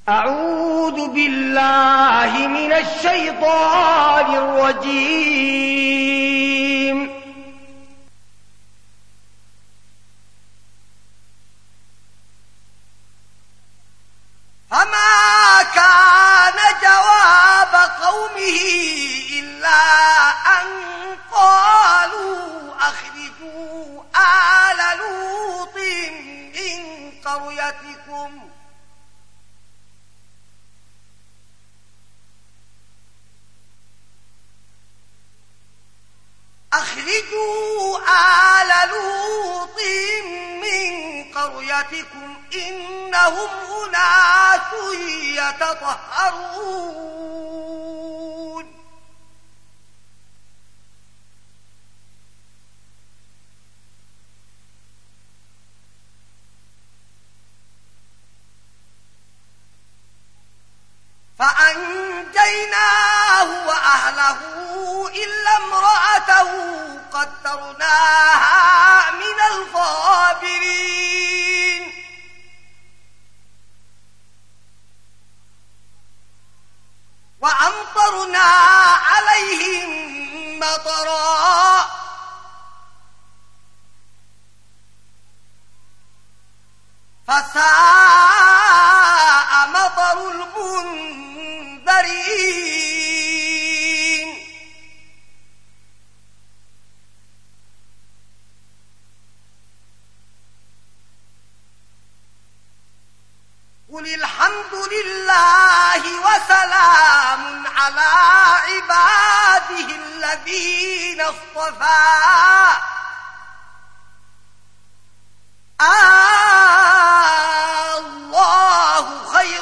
أعوذ بالله من الشيطان الرجيم. فما كان جواب قومه إلا أن قالوا أخرجوا آل لوط من قريتكم إنهم أناس يتطهرون فأنجيناه وأهله إلا امرأته قدرناها من الغابرين وأمطرنا عليهم مطرا فساء مطر المنذرين قل الحمد لله وسلام على عباده الذين اصطفى الله خير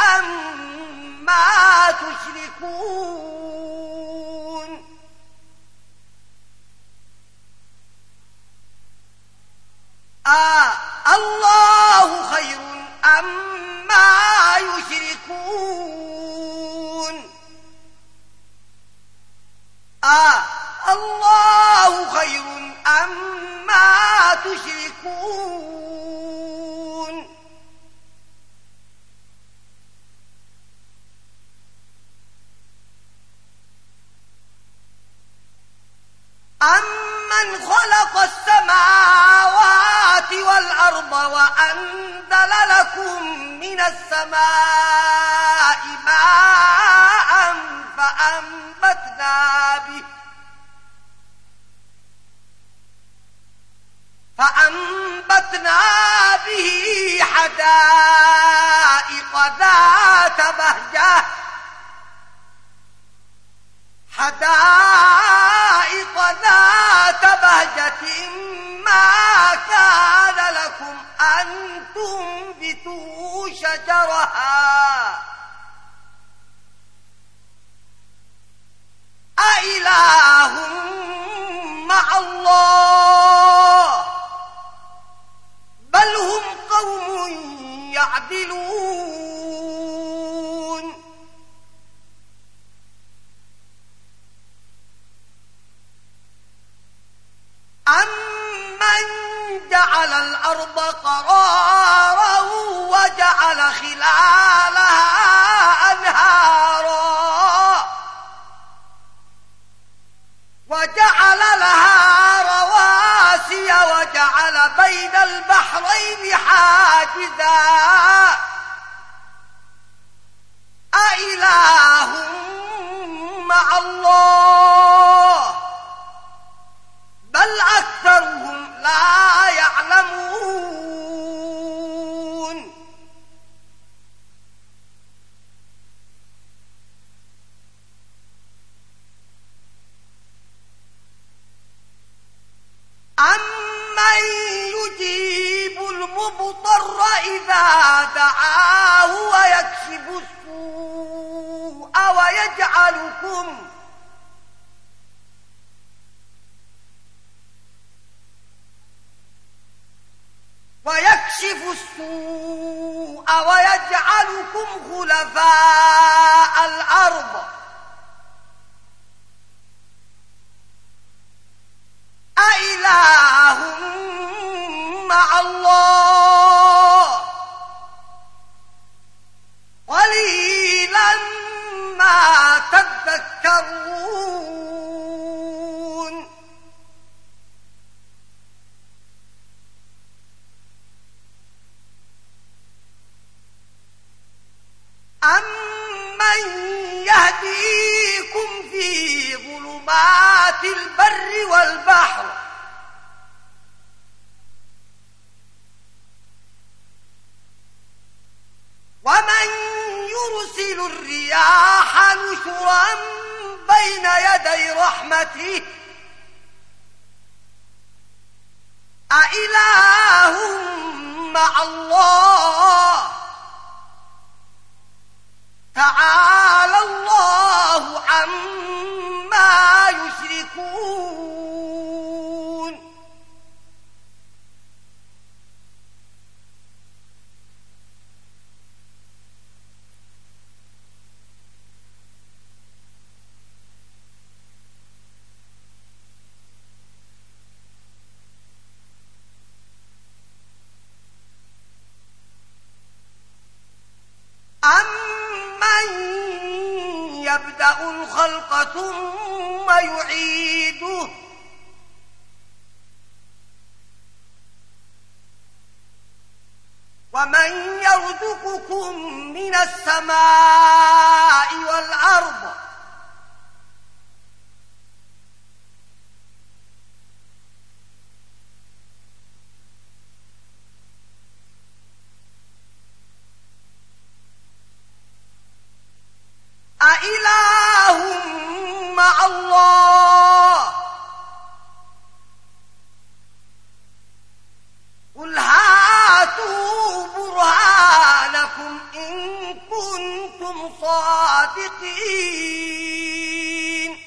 أما تشركون الله خير أما يشركون الله خير أما تشركون أمن خلق السماوات والأرض وأنزل لكم من السماء ماء فأنبتنا به حدائق ذات بهجة ما كان لكم أن تنبتوا شجرها أإله مع الله بل هم قوم يعدلون أمن جعل الأرض قرارا وجعل خلالها أنهارا وجعل لها رواسي وجعل بين البحرين حاجزا أإله مع الله بل أكثرهم لا يعلمون أمن يجيب المضطر إذا دعاه ويكشف السوء ويجعلكم خلفاء الأرض أإله مع الله قليلا ما تذكرون أمن يهديكم في ظلمات البر والبحر ومن يرسل الرياح نشرا بين يدي رحمته أإله مع الله تعالى الله عما يشركون أمن يبدأ الخلق ثم يعيده ومن يرزقكم من السماء والأرض أإله مع الله قل هاتوا برهانكم إن كنتم صادقين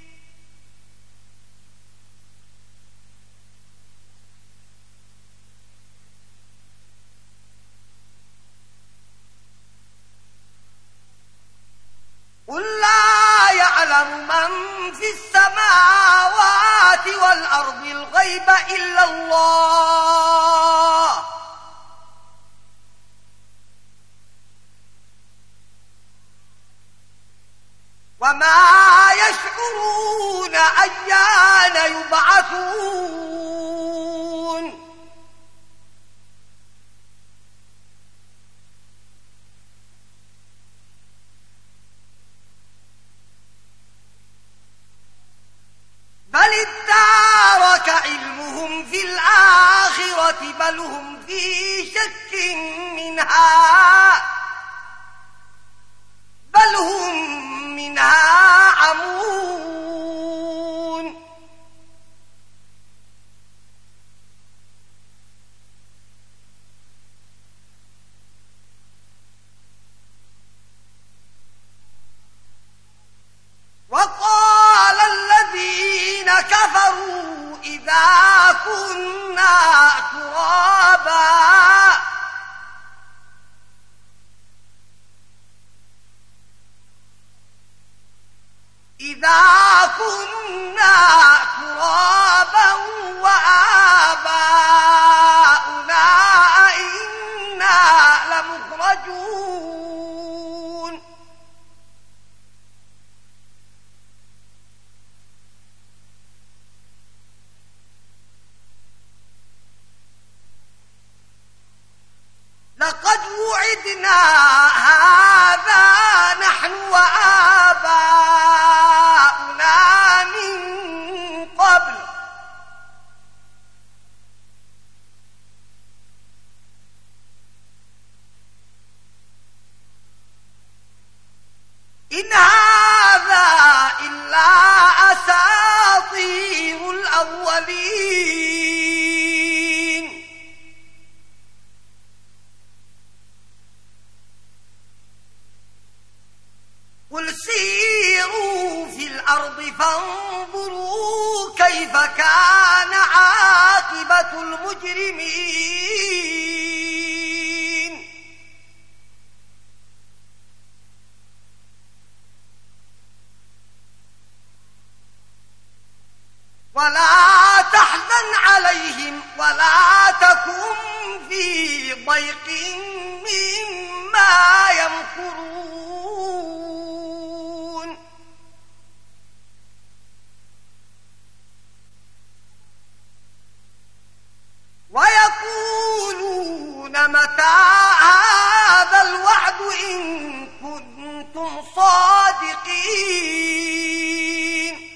قل لا يعلم من في السماوات والأرض الغيب إلا الله وما يشعرون أيان يبعثون بل ادارك علمهم في الآخرة بل هم في شك منها بل هم منها عمون وقال الذين كفروا إذا كنا ترابا وآباؤنا أئنا لمخرجون لقد وعدنا هذا نحن وآباؤنا من قبل إن هذا إلا أساطير الأولين قل سيروا في الأرض فانظروا كيف كان عاقبة المجرمين ولا تحزن عليهم ولا تكن في ضيق مما يمكرون إن كنتم صادقين.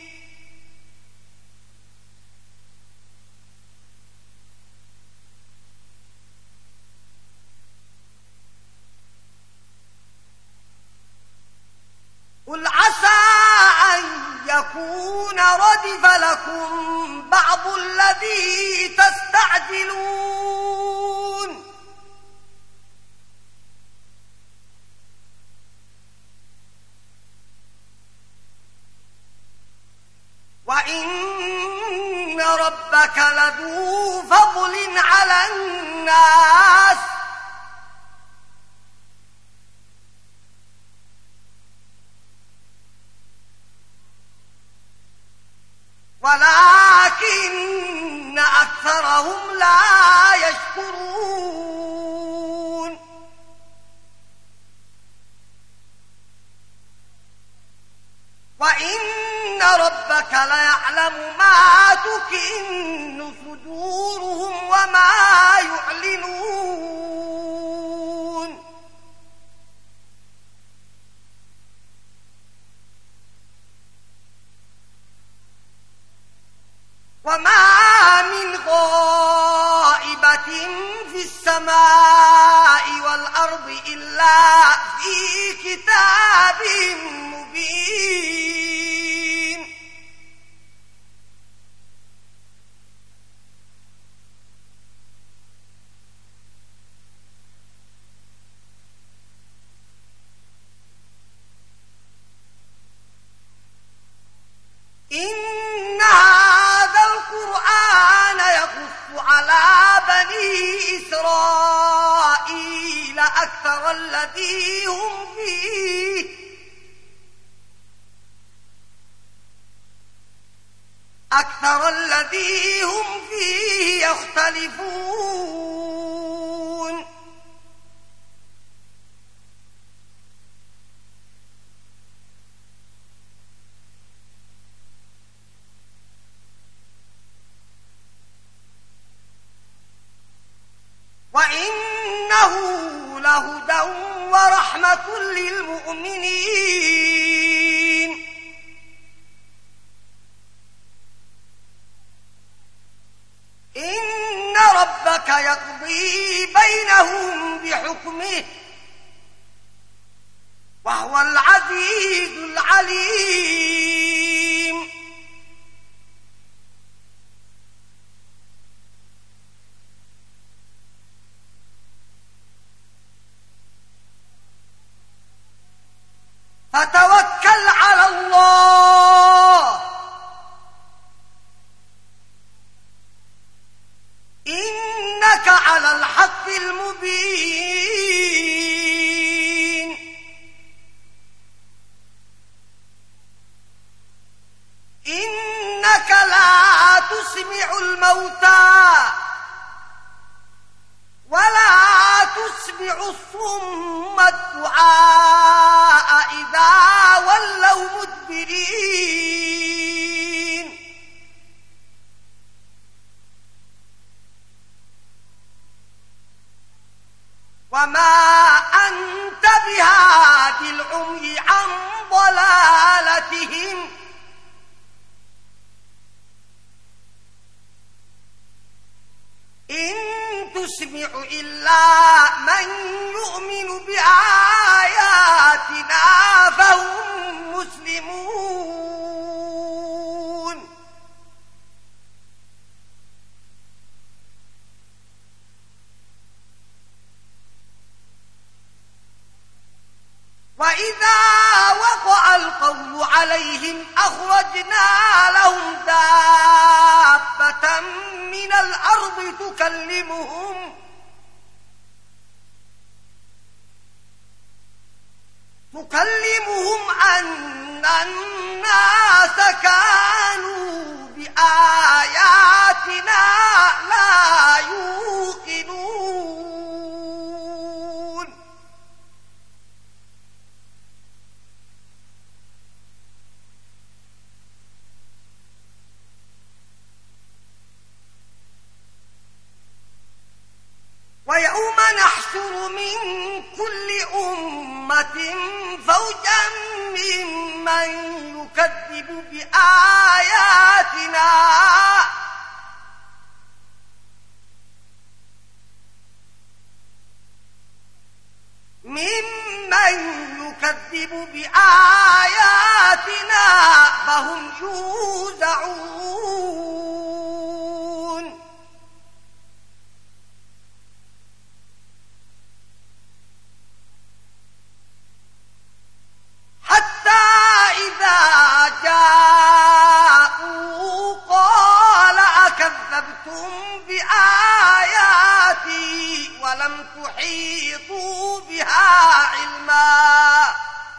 قل عسى أن يكون ردف لكم بعض الذي تستعجلون. وإن ربك لذو فضل على الناس ولكن أكثرهم لا يشكرون. وإن ربك ليعلم ما تكن صدورهم وما يعلنون. وما من غائبة في السماء والأرض إلا في كتاب مبين. إن هذا القرآن يقص على بني إسرائيل أكثر الذي هم فيه يختلفون. وإنه لهدى ورحمة للمؤمنين. إن ربك يقضي بينهم بحكمه وهو العزيز العليم. فتوكل على الله إنك على الحق المبين. إنك لا تسمع الموتى ولا تسمع الصم الدعاء إذا ولوا مدبرين. وما أنت بهاد العمي عن ضلالتهم إن تسمع إلا من يؤمن بآياتنا فهم مسلمون. وإذا وقع القول عليهم أخرجنا لهم دابة من الأرض تكلمهم أن الناس كانوا بآياتنا لا يوقنون. ويوم نحشر من كل أمة أمة فوجا ممن يكذب بآياتنا فهم يوزعون حتى إذا جاءوا قال أكذبتم بآياتي ولم تحيطوا بها علما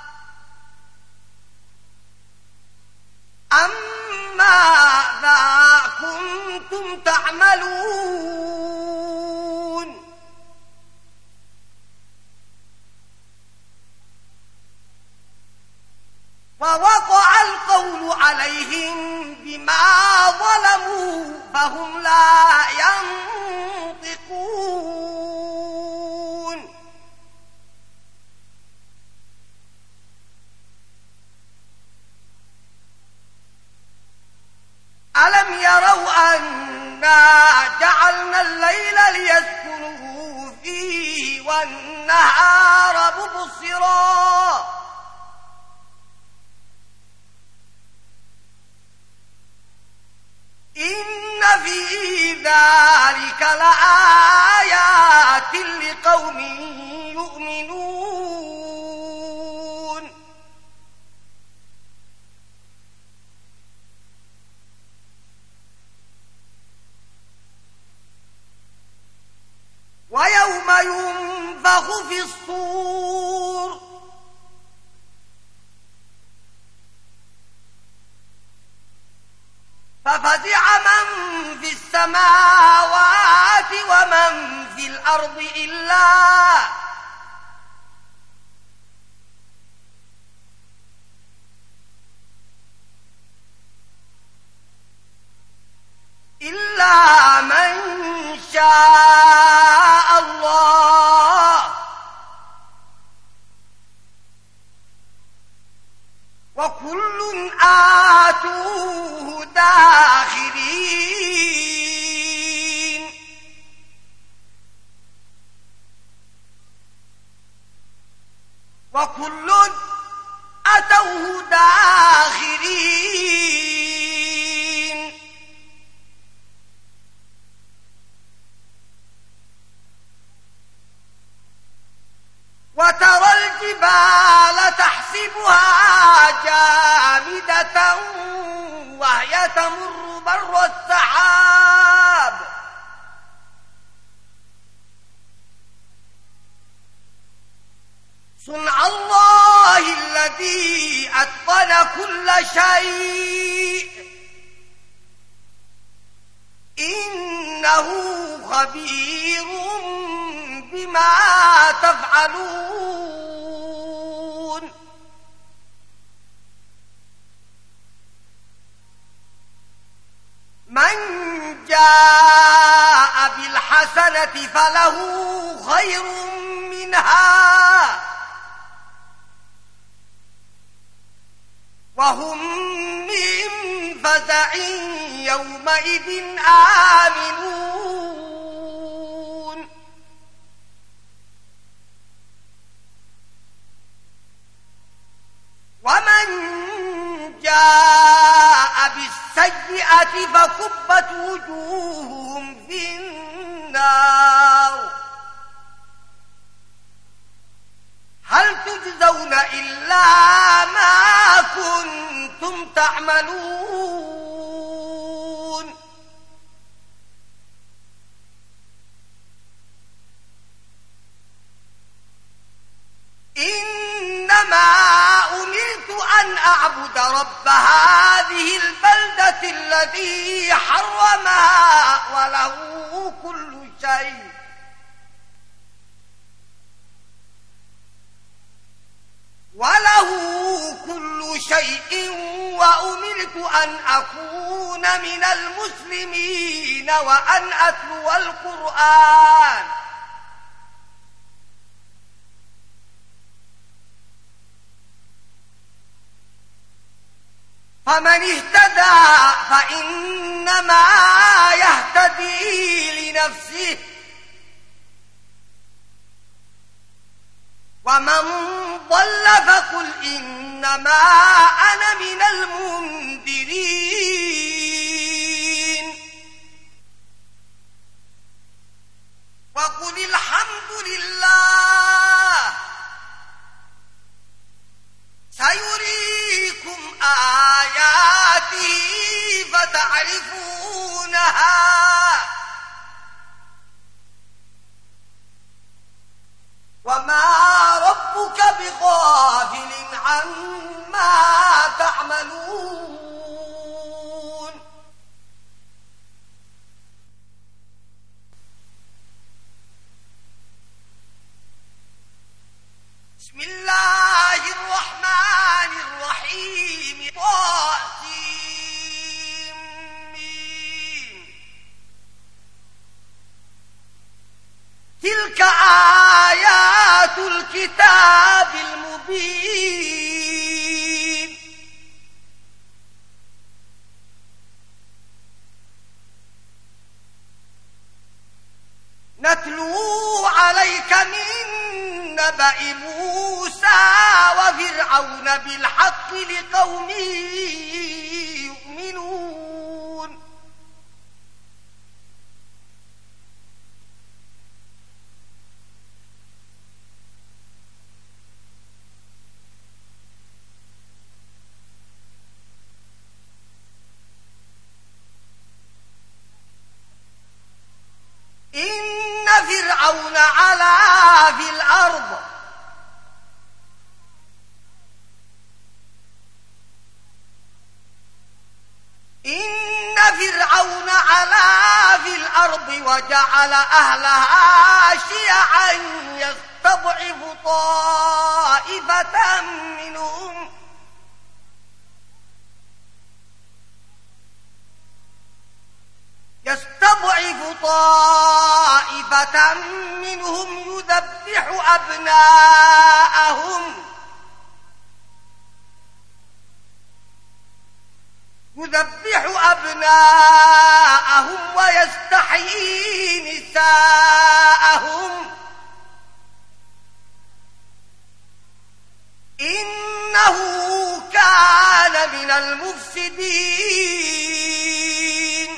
ماذا كنتم تعملون ووقع القول عليهم بما ظلموا فهم لا ينطقون ألم يروا أنا جعلنا الليل ليسكنوا فيه والنهار مبصرا إن في ذلك لآيات لقوم يؤمنون ويوم ينفخ في الصور ففزع من في السماوات ومن في الأرض إلا من شاء الله وكل آتوه داخرين وكل أتوه داخرين وترى الجبال تحسبها جامدة وهي تمر مر السحاب صنع الله الذي أتقن كل شيء إنه خبير بما تفعلون من جاء بالحسنة فله خير منها وهم من فزع يومئذ آمنون ومن جاء بالسيئة فكبت وجوههم في النار هل تجزون إلا ما كنتم تعملون إنما أمرت أن أعبد رب هذه البلدة الذي حرمها وله كل شيء وأمرت أن أكون من المسلمين وأن أتلو القرآن فمن اهتدى فإنما يهتدي لنفسه ومن ضل فقل إنما أنا من المنذرين وقل الحمد لله سيريكم آياته فتعرفونها وما ربك بغافل عما تعملون بسم الله الرحمن الرحيم تلك آيات الكتاب المبين نتلو عليك من نبأ موسى وفرعون بالحق لقوم يؤمنون إن فرعون علا في الأرض وجعل أهلها شيعا يستضعف طائفة منهم يذبح أبناءهم ويستحيي نساءهم إنه كان من المفسدين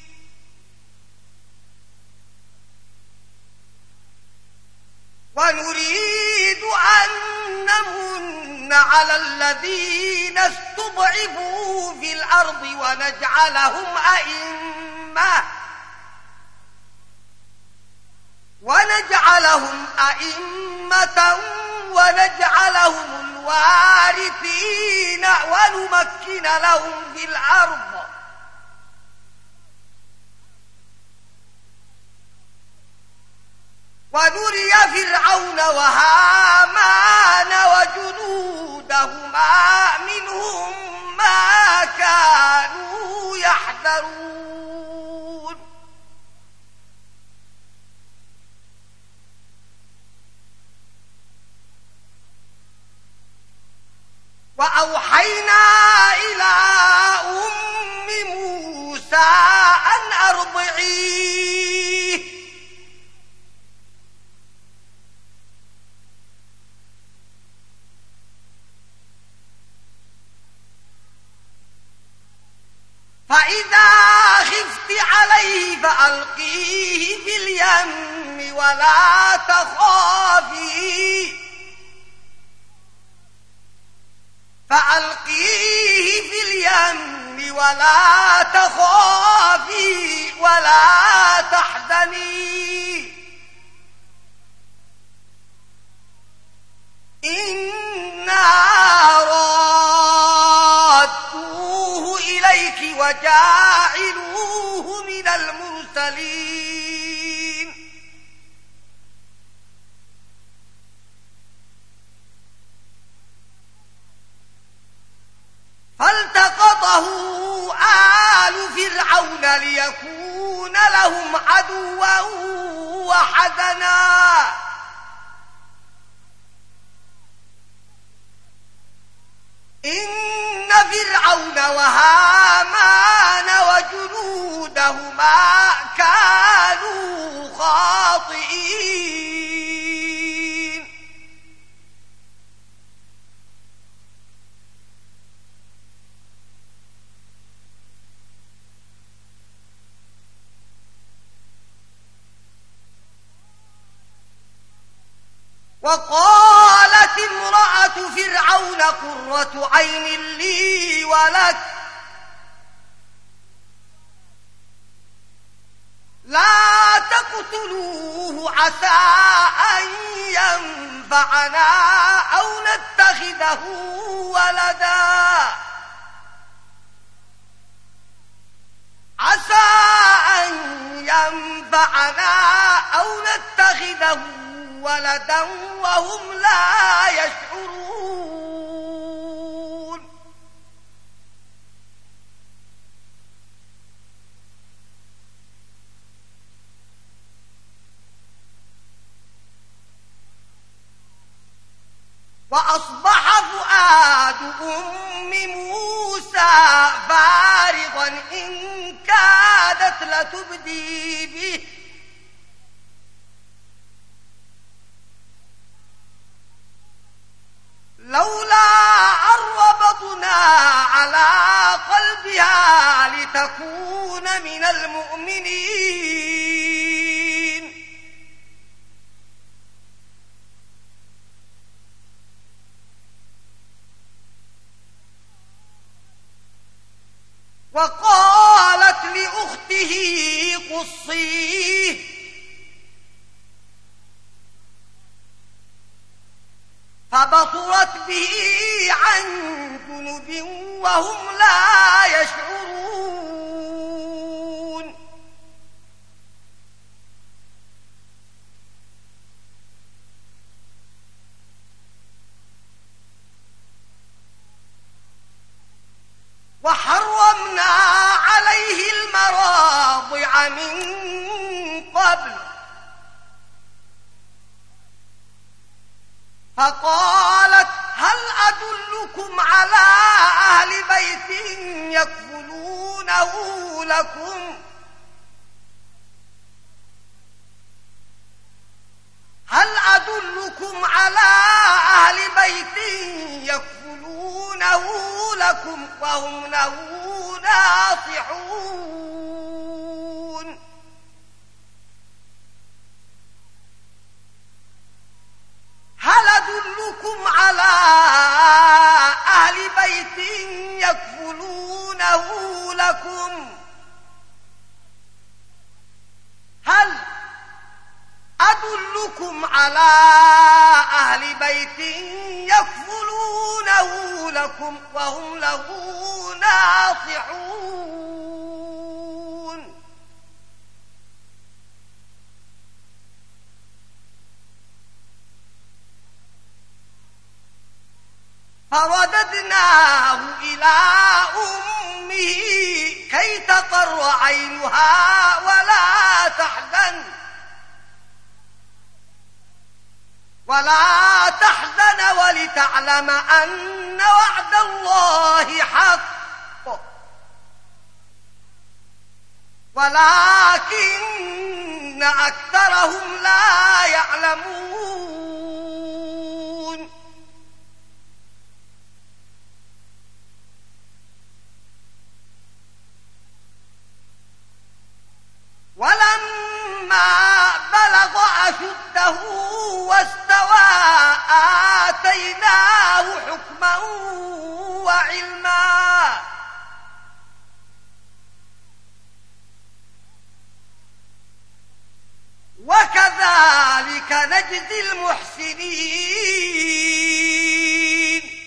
ونريد أن نمن على الذين استضعفوا في الأرض ونجعلهم أئمة ونجعلهم الوارثين ونمكن لهم في الأرض ونري فرعون وهامان وجنودهما منهم ما كانوا يحذرون وأوحينا إلى أم موسى أن أرضعيه فإذا خفت عليه فألقيه في اليم ولا تخافي ولا تحزني إنا رادوه إليك وجاعلوه من المرسلين فالتقطه آل فرعون ليكون لهم عدوا وحزنا إن فرعون وهامان وجنودهما كانوا خاطئين وقالت امرأة فرعون قرة عين لي ولك لا تقتلوه عسى أن ينفعنا أو نتخذه ولدا عسى أن ينفعنا أو نتخذه ولدا وهم لا يشعرون وأصبح فؤاد أم موسى فارغا إن كادت لتبدي به لولا أن ربطنا على قلبها لتكون من المؤمنين وقالت لأخته قصيه فبصرت به عن جنب وهم لا يشعرون وحرمنا عليه المراضع من قبل فقالت هل أدلكم على أهل بيت يكفلونه لكم هل أدلكم على أهل بيت يكفلونه لكم وهم له ناصحون هل أدلكم على أهل بيت يكفلونه لكم هل أدلكم على أهل بيت يكفلونه لكم وهم له ناصحون فرددناه إلى أمه كي تقر عينها ولا تحزن ولتعلم أن وعد الله حق ولكن أكثرهم لا يعلمون ولما بلغ أشده واستوى آتيناه حكما وعلما وكذلك نجزي المحسنين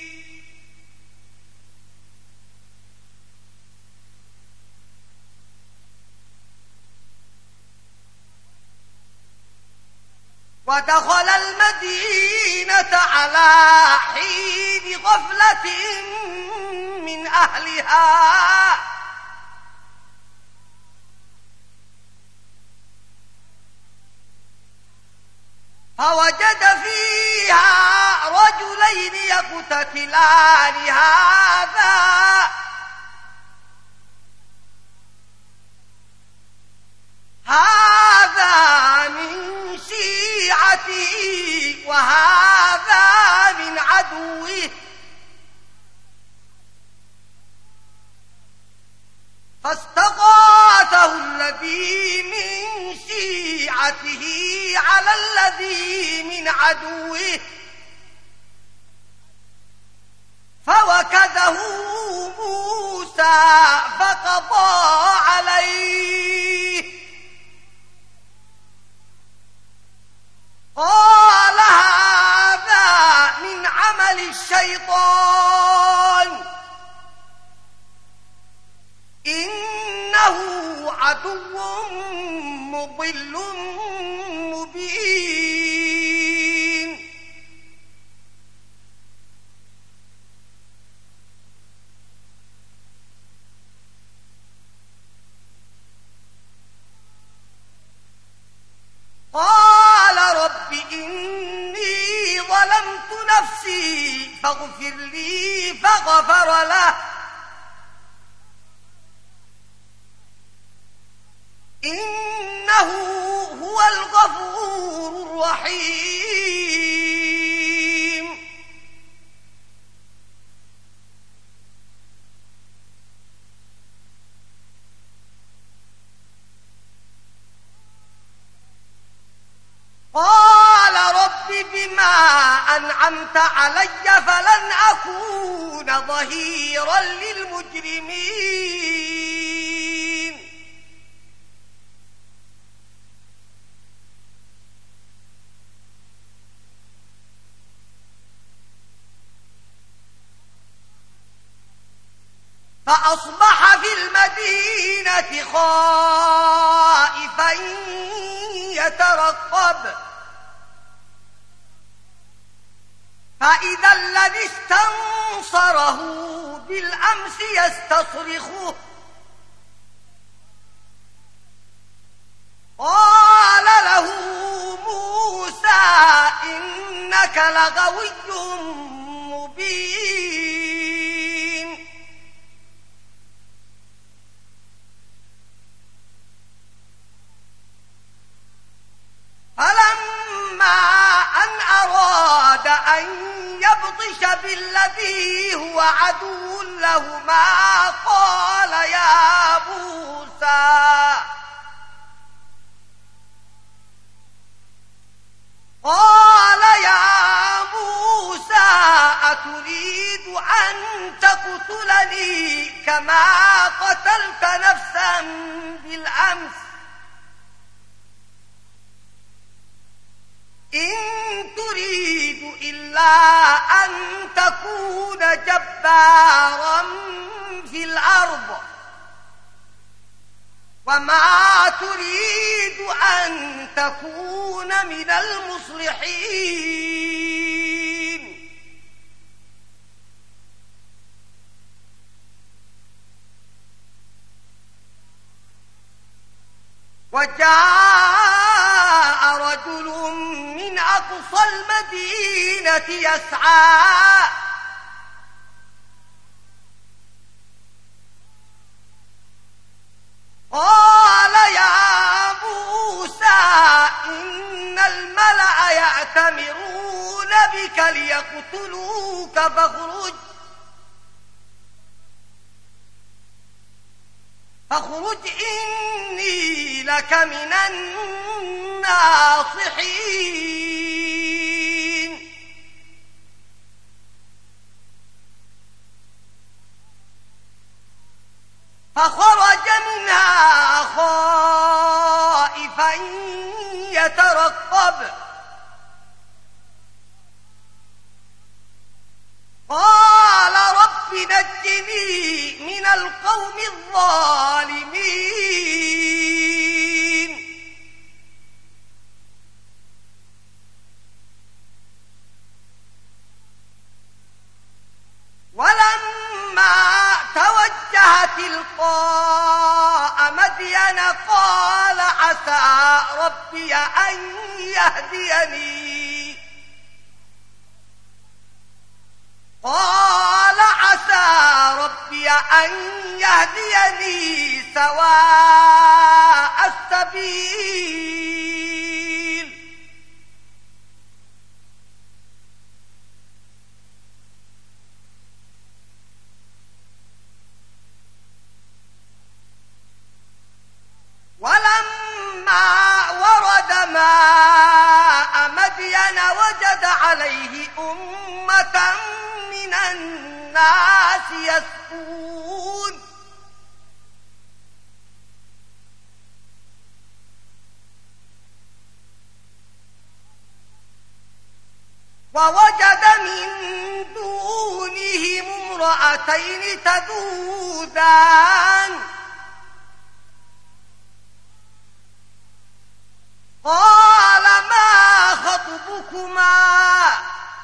ودخل المدينة على حين غفلة من أهلها فوجد فيها رجلين يقتتلان هذا من شيعته وهذا من عدوه، فاستغاثه الذي من شيعته على الذي من عدوه فوكزه موسى فقضى عليه. قال هذا من عمل الشيطان إنه عدو مضل مبين. قال رب إني ظلمت نفسي فاغفر لي فغفر له إنه هو الغفور الرحيم. قال رب بما أنعمت علي فلن أكون ظهيرا للمجرمين. فأصبح في المدينة خائفا يترقب، فإذا الذي استنصره بالأمس يستصرخه. قال له موسى إنك لغوي مبين. فلما أن أراد أن يبطش بالذي هو عدو لهما قال يا موسى أتريد أن تقتلني كما قتلت نفسا بالأمس إن تريد إلا أن تكون جبارا في الأرض وما تريد أن تكون من المصلحين. وجاء رجل من أقصى المدينة يسعى قال يا موسى إن الملأ يأتمرون بك ليقتلوك فاخرج إني لك من الناصحين. فخرج منها خائفا يترقب قال رب نجني من القوم الظالمين. ولما توجه تلقاء مدين قال عسى ربي أن يهديني أن يهديني سواء السبيل ولما ورد ماء مدين وجد عليه أمة من الناس يسقون ووجد من دونهم امرأتين تذودان قال ما خطبكما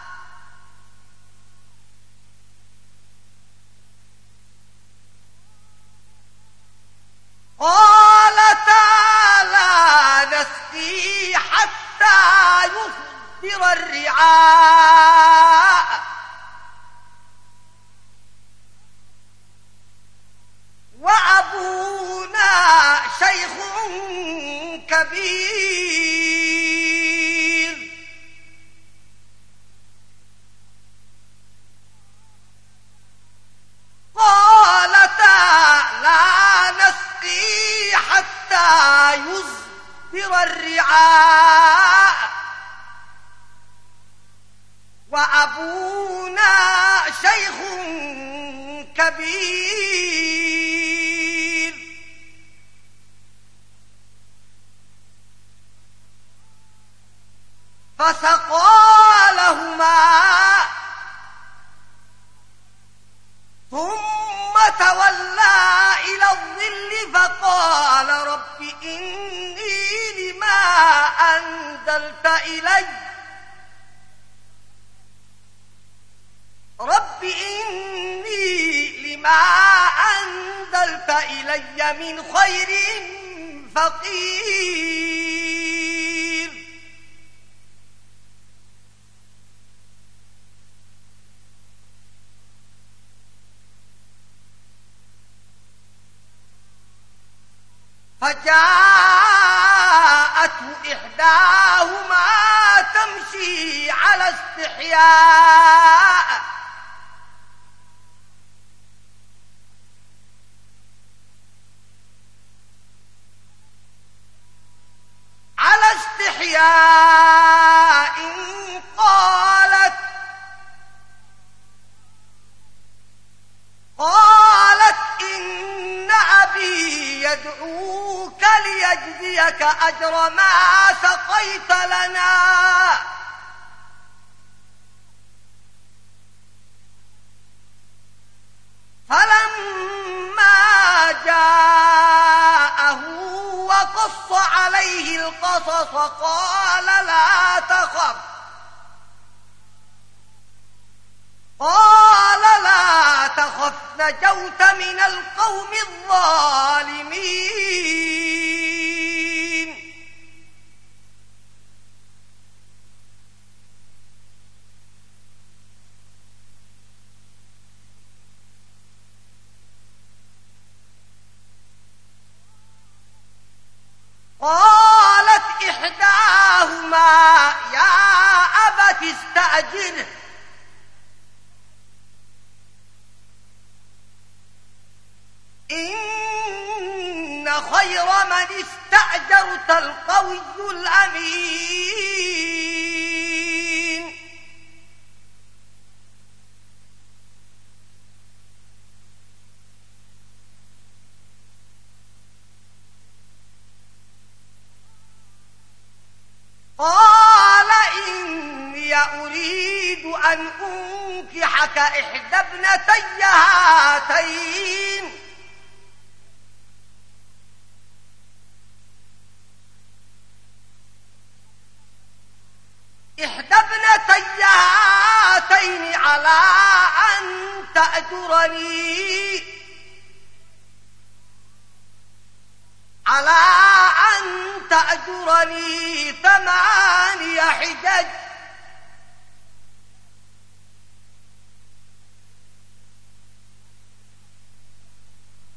قالتا لا نسقي حتى يصدر الرعاء وأبونا شيخ كبير قالتا لا نسقي حتى يصدر الرعاء وأبونا شيخ كبير فسقى لهما ثم تولى إلى الظل فقال رب إني لما أنزلت إلي من خير فقير فجاءته إحداهما تمشي على استحياء قالت إن أبي يدعوك ليجزيك أجر ما سقيت لنا فلما جاءه وقص عليه القصص قال لا تخف نجوت من القوم الظالمين قالت إحداهما يا أبت استأجره إن خير من استأجرت القوي الأمين قال إني أريد أن أنكحك إحدى ابنتي هاتين على أن تأجرني 8 حجج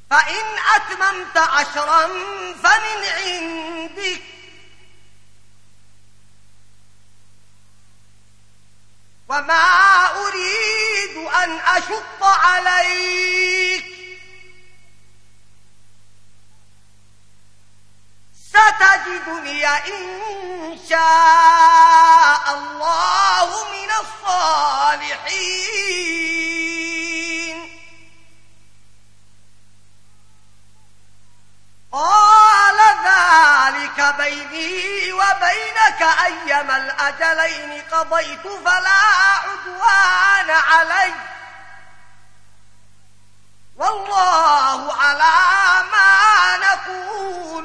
فإن أتممت 10 فمن عندك وما أريد أن أشق عليك ستجدني إن شاء الله من الصالحين. قال ذلك بيني وبينك أيما الأجلين قضيت فلا عدوان علي والله على ما نقول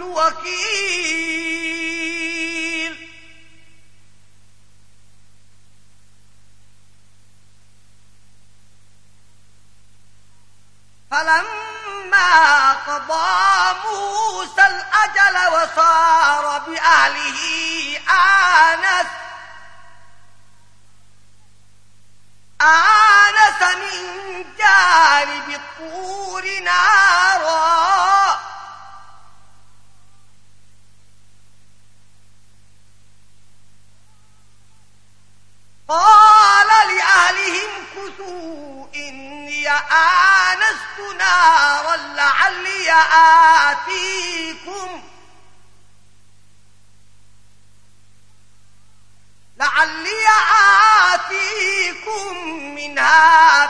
وكيل. فلما قضى موسى الأجل وصار بأهله آنس من جانب الطور نارا قال لأهلهم كثوا إني آنست نارا لعلي آتيكم منها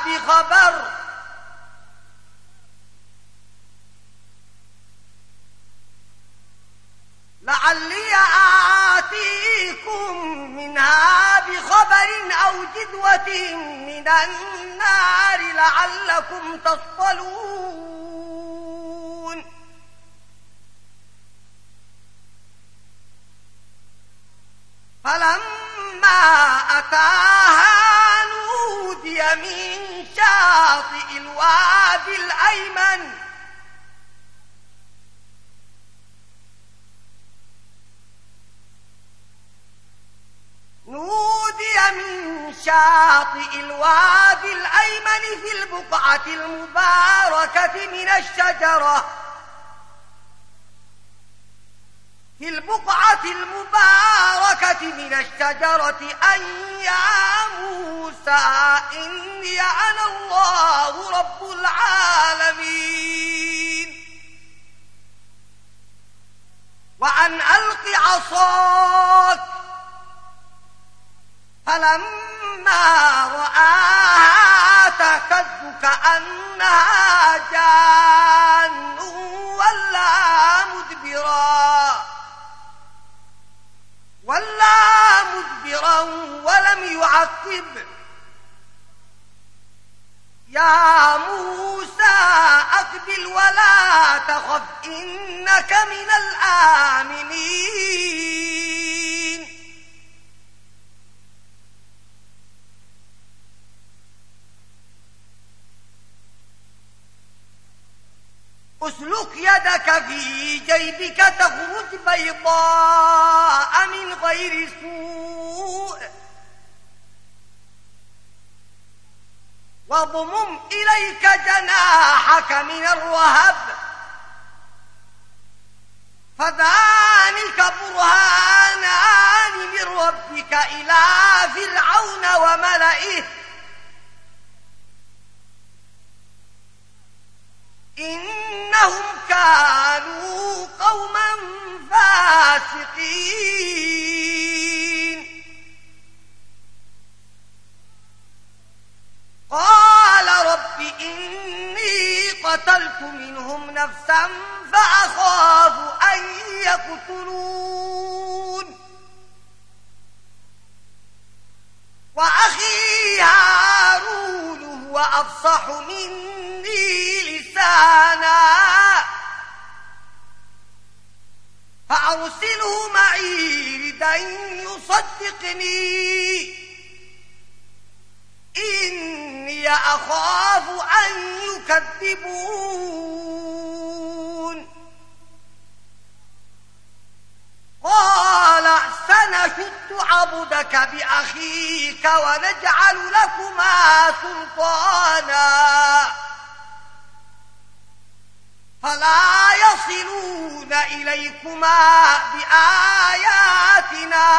بخبر أو جذوة من النار لعلكم تصطلون. فلما أتاها نودي من شاطئ الوادي الأيمن في البقعة المباركة من الشجرة أن يا موسى إني أنا الله رب العالمين وأن ألق عصاك. فلما رآها تهتز كأنها جان ولا مدبرا ولم يعقب. يا موسى أقبل ولا تخف إنك من الآمنين. اسلك يدك في جيبك تخرج بيضاء من غير سوء واضمم إليك جناحك من الرهب فذلك برهانان من ربك إلى فرعون وملئه إنهم كانوا قوما فاسقين. قال رب إني قتلت منهم نفسا فأخاف أن يقتلون وأخي هارون هو أفصح مني لسانا فأرسله معي ردا يصدقني إني أخاف أن يكذبون. قال سنشد عضدك بأخيك ونجعل لكما سلطانا فلا يصلون إليكما بآياتنا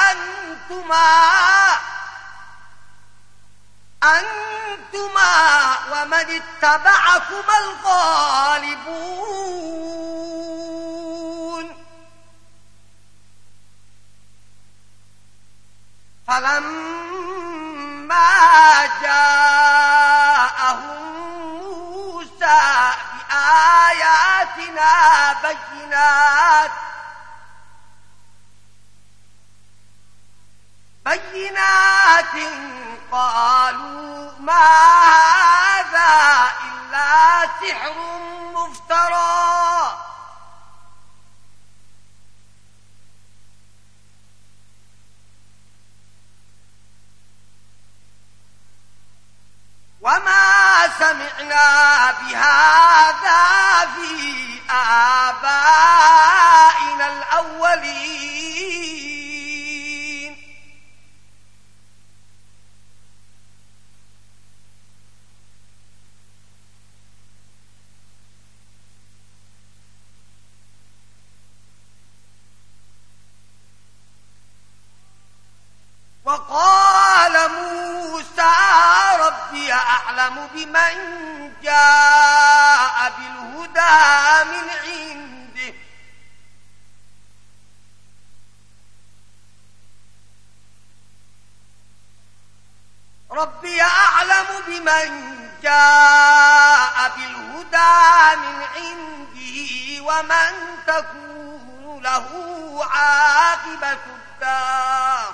أنتما ومن اتبعكما الغالبون. فلما جاءهم موسى بآياتنا بينات قالوا ما هذا إلا سحر مفترى وما سمعنا بهذا في آبائنا الأولين. وقال موسى ربي أعلم بمن جاء بالهدى من عنده ربي أعلم بمن جاء بالهدى من عنده ومن تكون له عاقبة الدار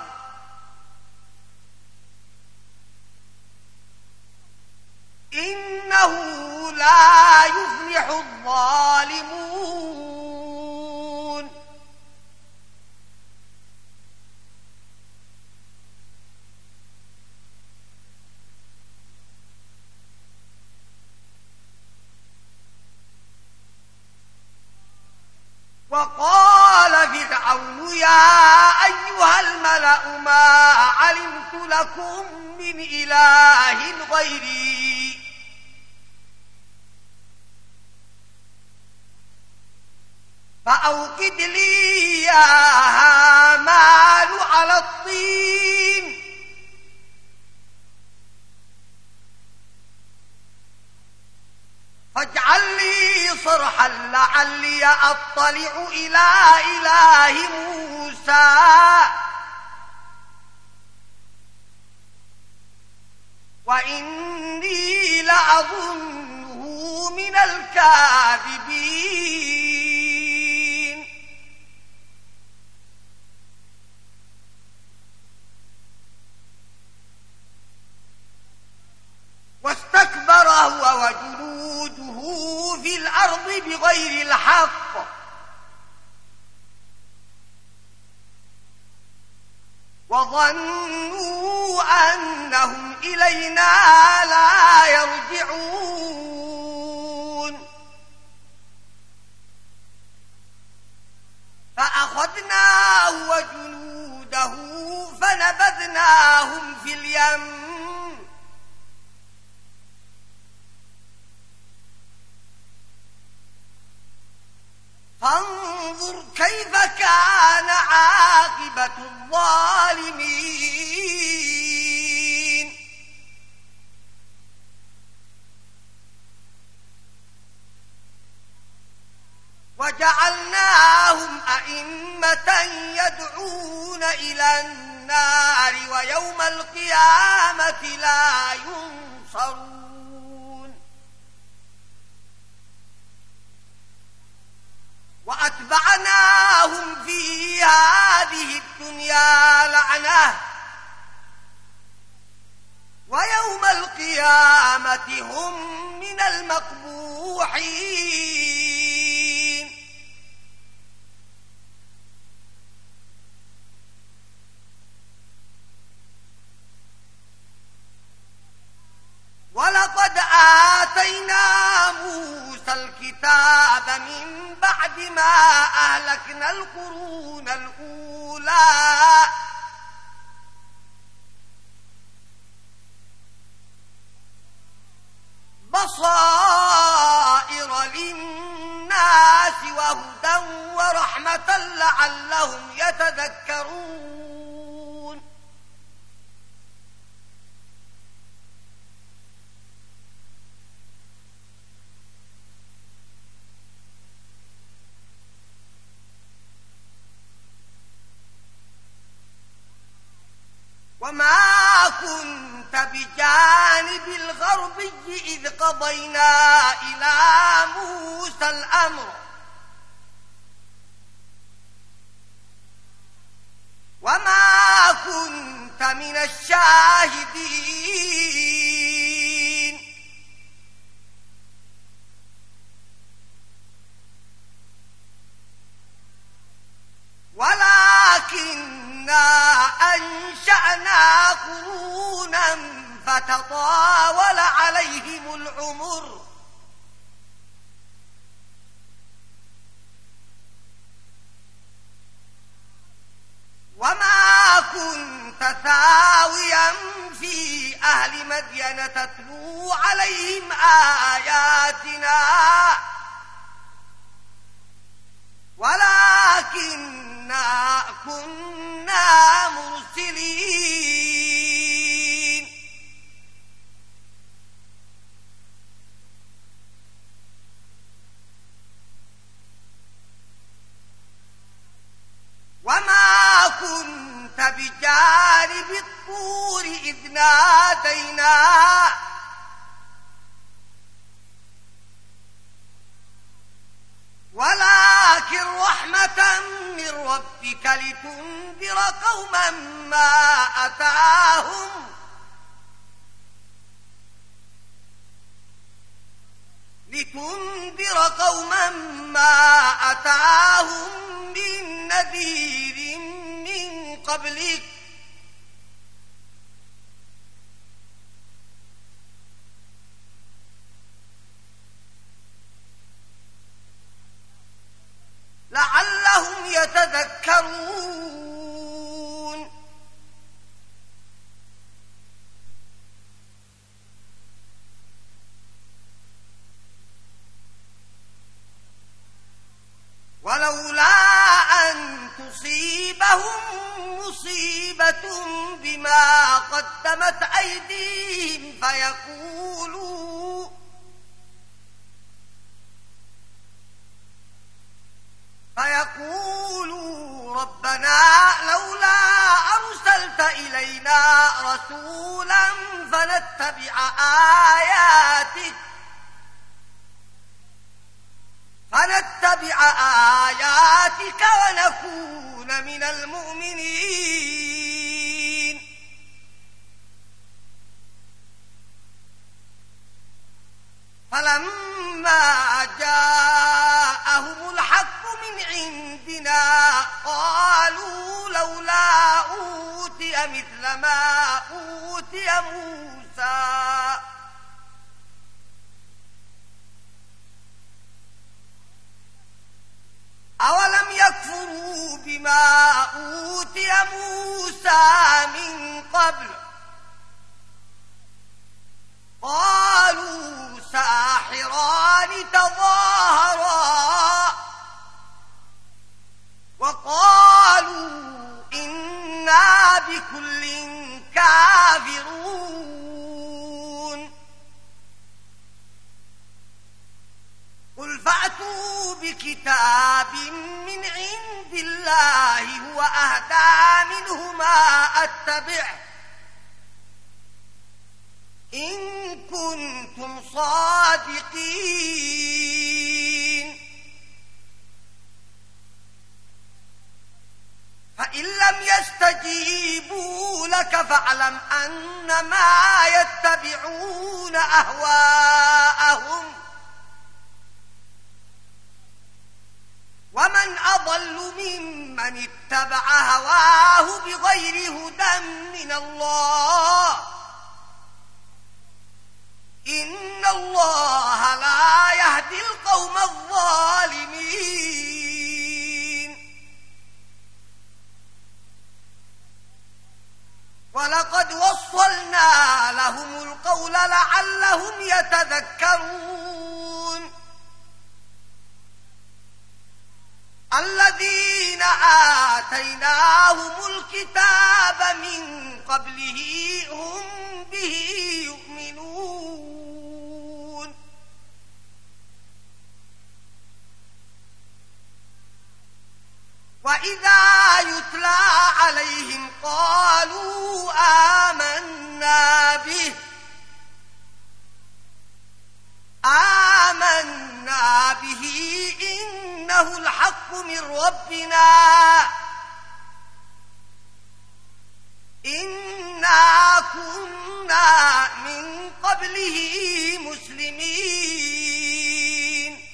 إنه لا يفلح الظالمون. وقال فرعون يا أيها الملأ ما علمت لكم من إله غيري فأوقد لي يا هامان على الطين فاجعل لي صرحا لعلي أطلع إلى إله موسى وإني لأظنه من الكاذبين. واستكبر هو وجنوده في الأرض بغير الحق وظنوا أنهم إلينا لا يرجعون فأخذناه وجنوده فنبذناهم في اليم فانظر كيف كان عاقبة الظالمين. وجعلناهم أئمة يدعون إلى النار ويوم القيامة لا ينصرون. وأتبعناهم في هذه الدنيا لعنة ويوم القيامة هم من المقبوحين. ولقد آتينا موسى الكتاب من بعد ما أهلكنا القرون الأولى بصائر للناس رحمة لعلهم يتذكرون. وما كنت بجانب الغربي إذ قضينا إلى موسى الأمر وما كنت من الشاهدين ولكننا أنشأنا قرونا فتطاول عليهم العمر وما كنت ثاويا في أهل مدين تتلو عليهم آياتنا ولكننا كنا مرسلين. وما كنت بجانب الطور إذ نادينا ولكن رحمة من ربك لتنذر قوما ما أتاهم من نذير من قبلك لعلهم يتذكرون. ولولا أن تصيبهم مصيبة بما قدمت أيديهم فيقولوا ربنا لولا أرسلت إلينا رسولا فنتبع آياتك ونكون من المؤمنين. فلما جاءهم الحق من عندنا قالوا لولا أوتي مثل ما أوتي موسى أولم يكفروا بما أوتي موسى من قبل قالوا ساحران تظاهرا وقالوا إنا بكل كافرون. قل فأتوا بكتاب من عند الله هو أهدى منهما أتبعه إن كنتم صادقين. فإن لم يستجيبوا لك فاعلم أنما يتبعون أهواءهم ومن أضل ممن اتبع هواه بغير هدى من الله إن الله لا يهدي القوم الظالمين. ولقد وصلنا لهم القول لعلهم يتذكرون. الذين آتيناهم الكتاب من قبله هم به يؤمنون وإذا يتلى عليهم قالوا آمنا به إنه الحق من ربنا إنا كنا من قبله مسلمين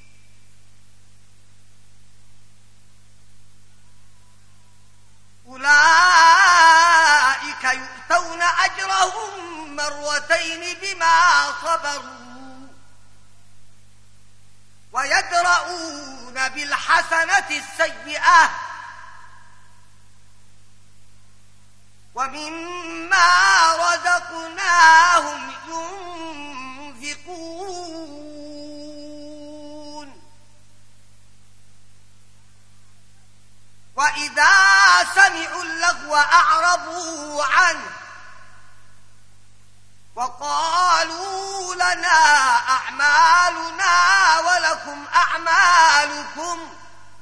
أولئك يؤتون أجرهم مرتين بما صبروا ويدرؤون بالحسنة السيئة ومما رزقناهم ينفقون وإذا سمعوا اللغو أعرضوا عنه وقالوا لنا أعمالنا ولكم أعمالكم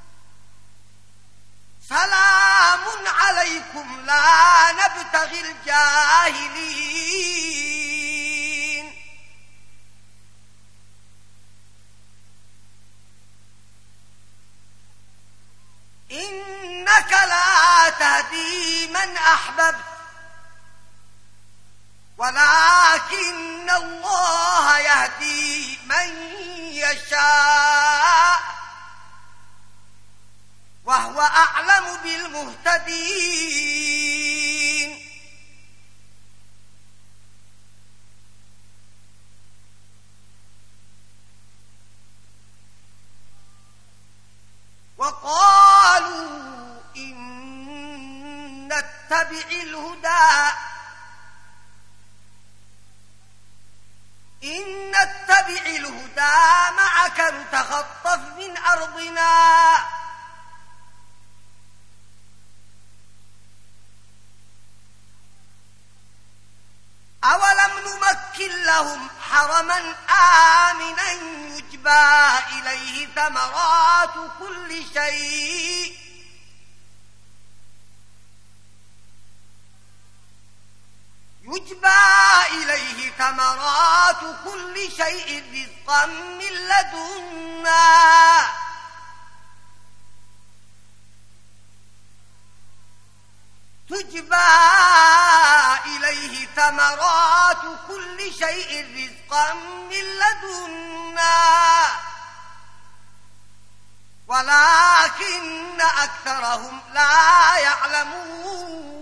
سلام عليكم لا نبتغي الجاهلين إنك لا تهدي من أحببت ولكن الله يهدي من يشاء وهو أعلم بالمهتدين وقالوا إن نتبع الهدى معك نتخطف من أرضنا أولم نمكن لهم حرما آمنا يجبى إليه ثمرات كل شيء رزقا من لدنا تجبى إليه ثمرات كل شيء رزقا من لدنا ولكن أكثرهم لا يعلمون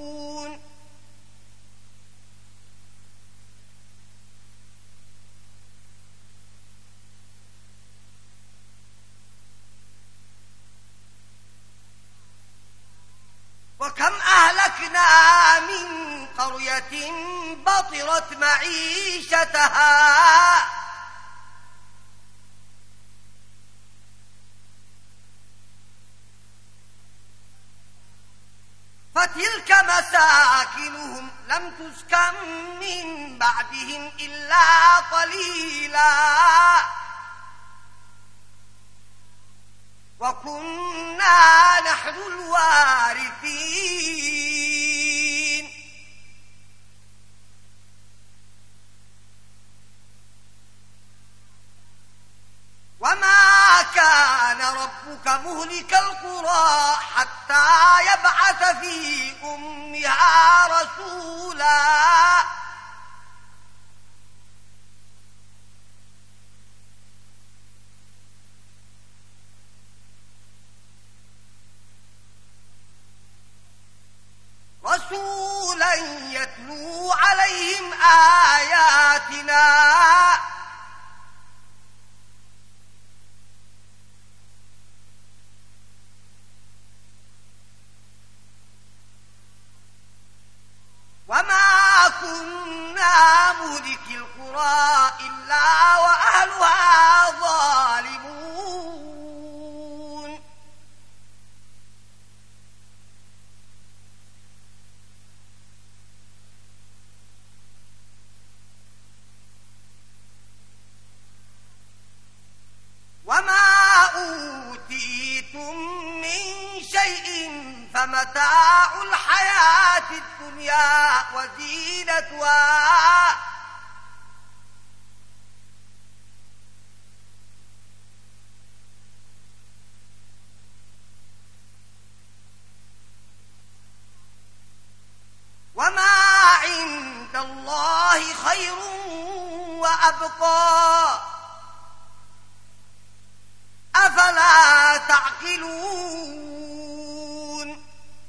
وكم أهلكنا من قرية بطرت معيشتها فتلك مساكنهم لم تسكن من بعدهم إلا قليلا وكنا نحن الوارثين وما كان ربك مهلك القرى حتى يبعث في أمها رسولا يتلو عليهم آياتنا وما كنا مهلك القرى إلا وأهلها ظالمون متاع الحياة الدنيا وزينتها وما عند الله خير وأبقى أفلا تعقلون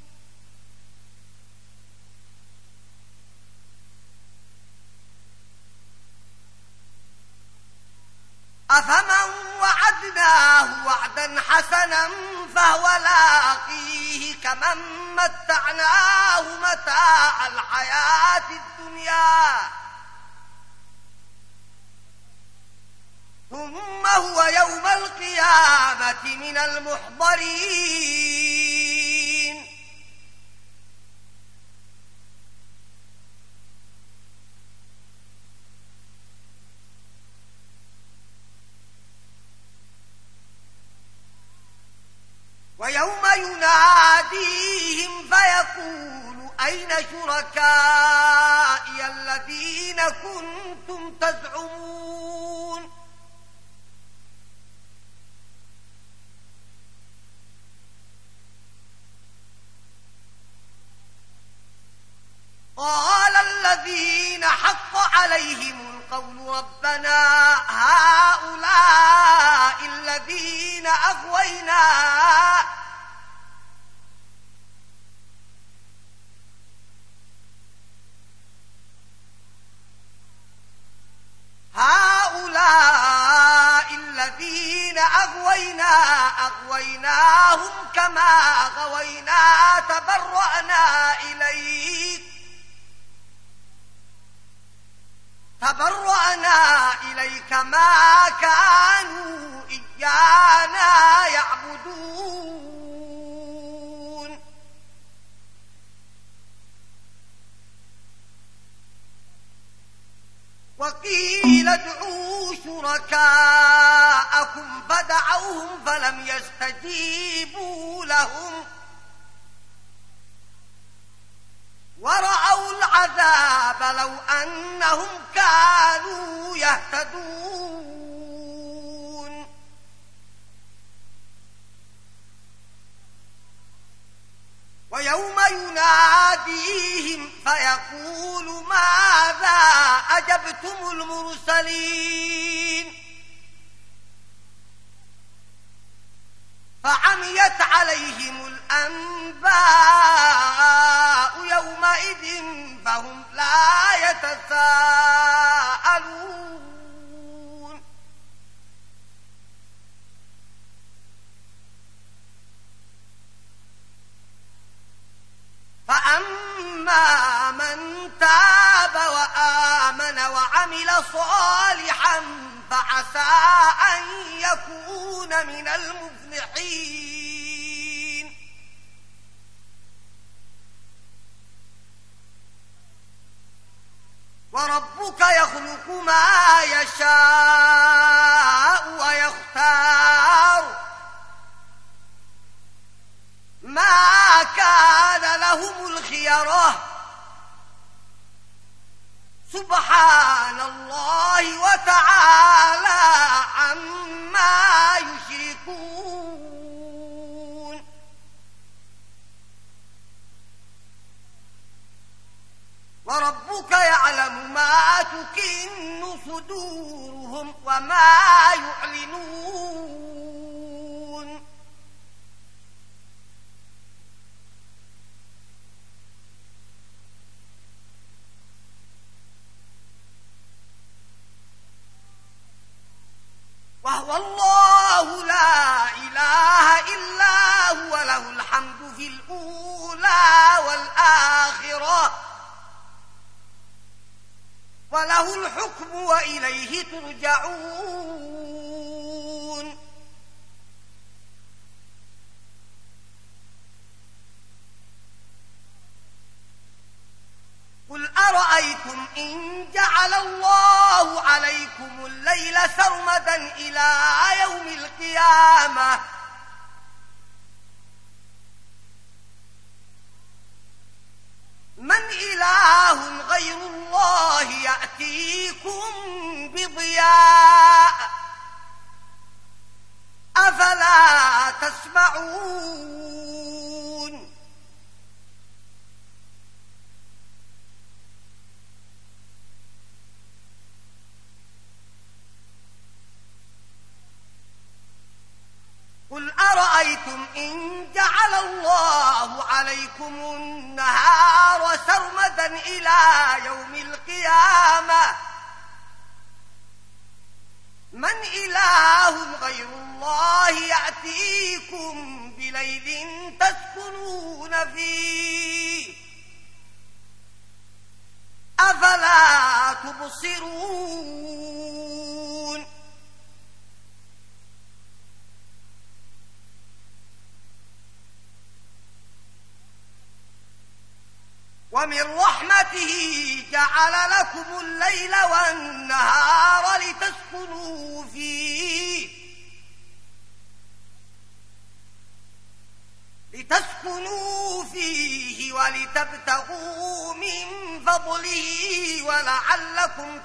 أفمن وعدناه وعدا حسنا فهو لاقيه كمن متعناه متاع الحياة الدنيا ثم هو يوم القيامة من المحضرين ويوم يناديهم فيقول أين شركائي الذين كنتم تزعمون قال الذين حق عليهم القول ربنا هؤلاء الذين أغويناهم كما غوينا تبرأنا إليك ما كانوا إيانا يعبدون وقيل ادعوا شركاءكم فدعوهم فلم يستجيبوا لهم ورأوا العذاب لو أنهم كانوا يهتدون ويوم يناديهم فيقول ماذا أجبتم المرسلين فعميت عليهم الأنباء يومئذ فهم لا يتساءلون فأما من تاب وآمن وعمل صالحا فعسى أن يكون من المفلحين وربك يخلق ما يشاء ويختار ما كان لهم الخيرة سبحان الله وتعالى عما يشركون وربك يعلم ما تكن صدورهم وما يعلنون وهو الله لا إله إلا هو له الحمد في الأولى والآخرة وله الحكم وإليه ترجعون قل أرأيتم إن جعل الله عليكم الليل سرمدا إلى يوم القيامة من إله غير الله يأتيكم بضياء أفلا تسمعون قل أرأيتم إن جعل الله عليكم النهار سرمدا إلى يوم القيامة من إله غير الله يأتيكم بليل تسكنون فيه أفلا تبصرون ومن رحمته جعل لكم الليل والنهار لتسكنوا فيه ولتبتغوا من فضله ولعلكم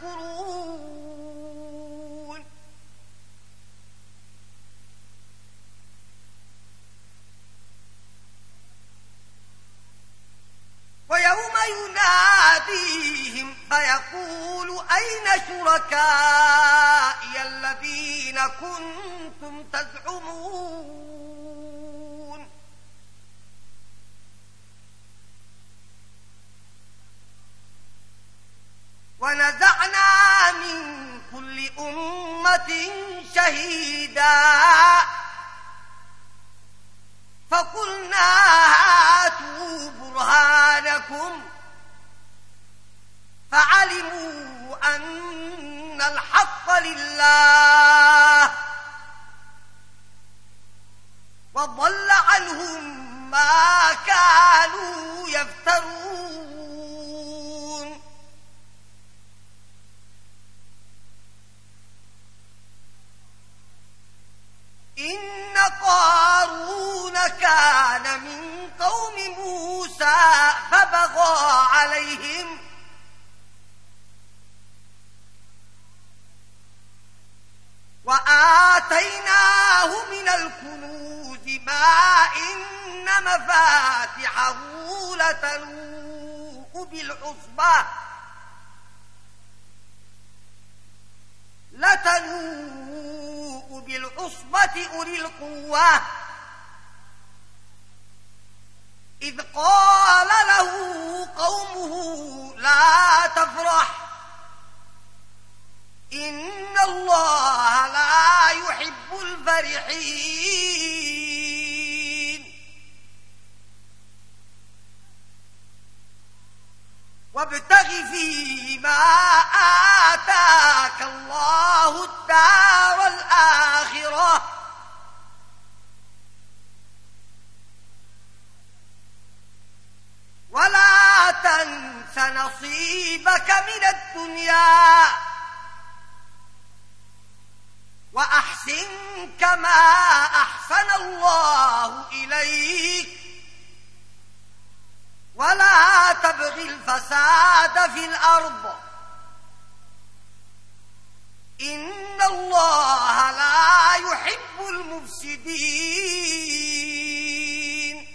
تشكرون ويوم يناديهم فيقول أين شركائي الذين كنتم تزعمون ونزعنا من كل أمة شهيدا فقلنا هاتوا برهانكم فعلموا أن الحق لله وضل عنهم ما كانوا يفترون إن قارون كان من قوم موسى فبغى عليهم وآتيناه من الكنوز ما إن مفاتحه لتنوء بالعصبة أولي القوة إذ قال له قومه لا تفرح إن الله لا يحب الفرحين وابتغ فيما آتاك الله الدار الآخرة ولا تنس نصيبك من الدنيا وأحسن كما أحسن الله إليك ولا تبغ الفساد في الأرض إن الله لا يحب المفسدين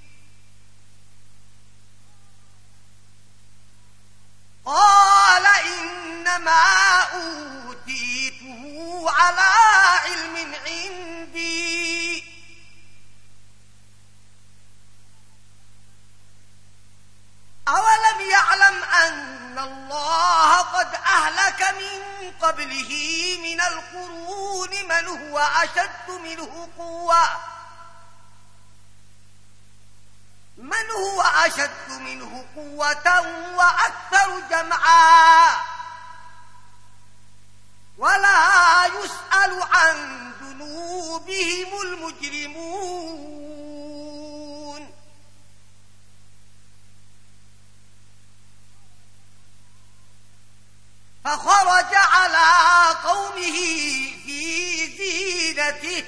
قال إنما أوتيته على علم عندي أولم يعلم أن الله قد أهلك من قبله من القرون من هو أشد منه قوة وأكثر جمعا ولا يسأل عن ذنوبهم المجرمون فخرج على قومه في زينته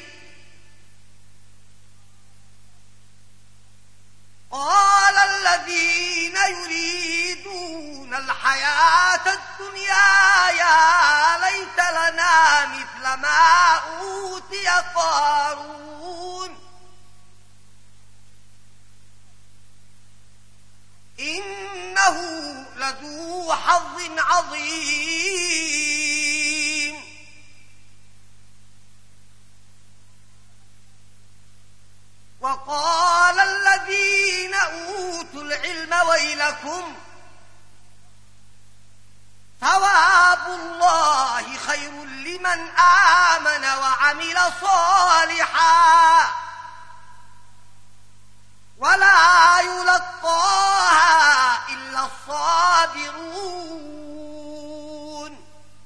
قال الذين عظيم. وقال الذين أوتوا العلم ويلكم ثواب الله خير لمن آمن وعمل صالحا ولا يلقاها إلا الصابرون.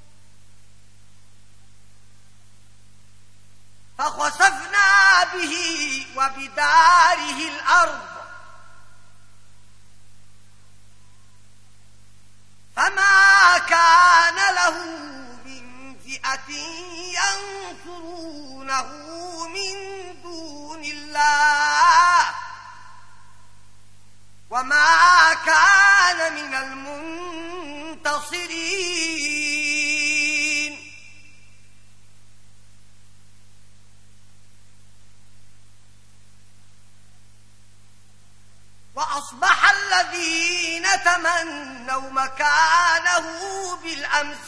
فخسفنا به وبداره الأرض فما كان له من فئة ينصرونه من دون الله وما كان من المنتصرين. وأصبح الذين تمنوا مكانه بالأمس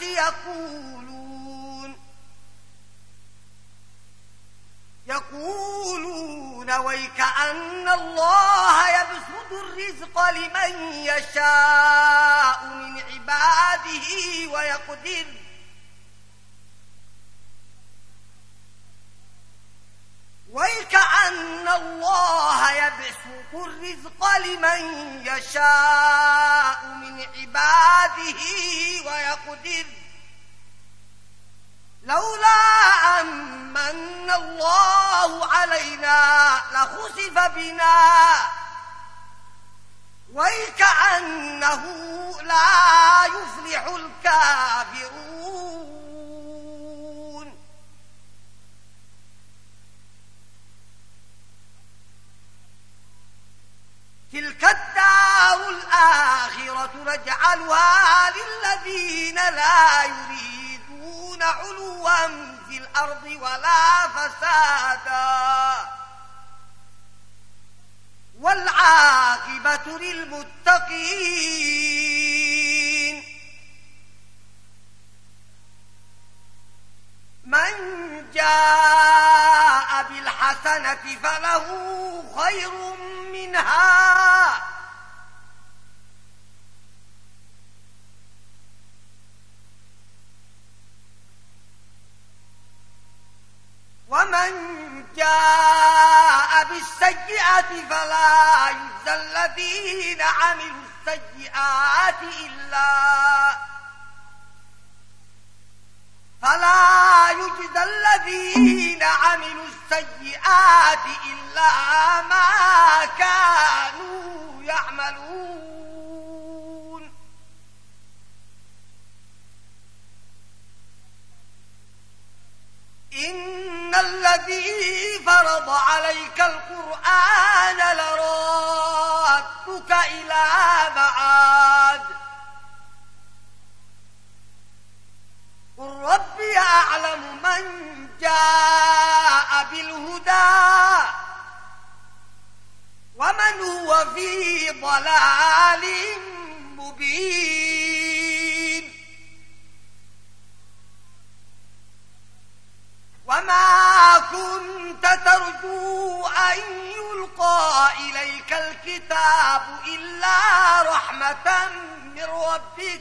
يقولون ويك أن الله يبسط الرزق لمن يشاء من عباده ويقدر ويكأن الله يبسط الرزق لمن يشاء من عباده ويقدر لولا أمن الله علينا لخسف بنا ويكأنه لا يفلح الكافرون. تلك الدار الآخرة نجعلها للذين لا يريدون علوا في الأرض ولا فسادا والعاقبة للمتقين. من جاء بالحسنة فله خير منها ومن جاء بالسيئة فلا يجزى الذين عملوا السيئات إلا ما كانوا يعملون. إن الذي فرض عليك القرآن لرادك إلى معاد قل ربي أعلم من جاء بالهدى ومن هو في ضلال مبين. وما كنت ترجو أن يلقى إليك الكتاب إلا رحمة من ربك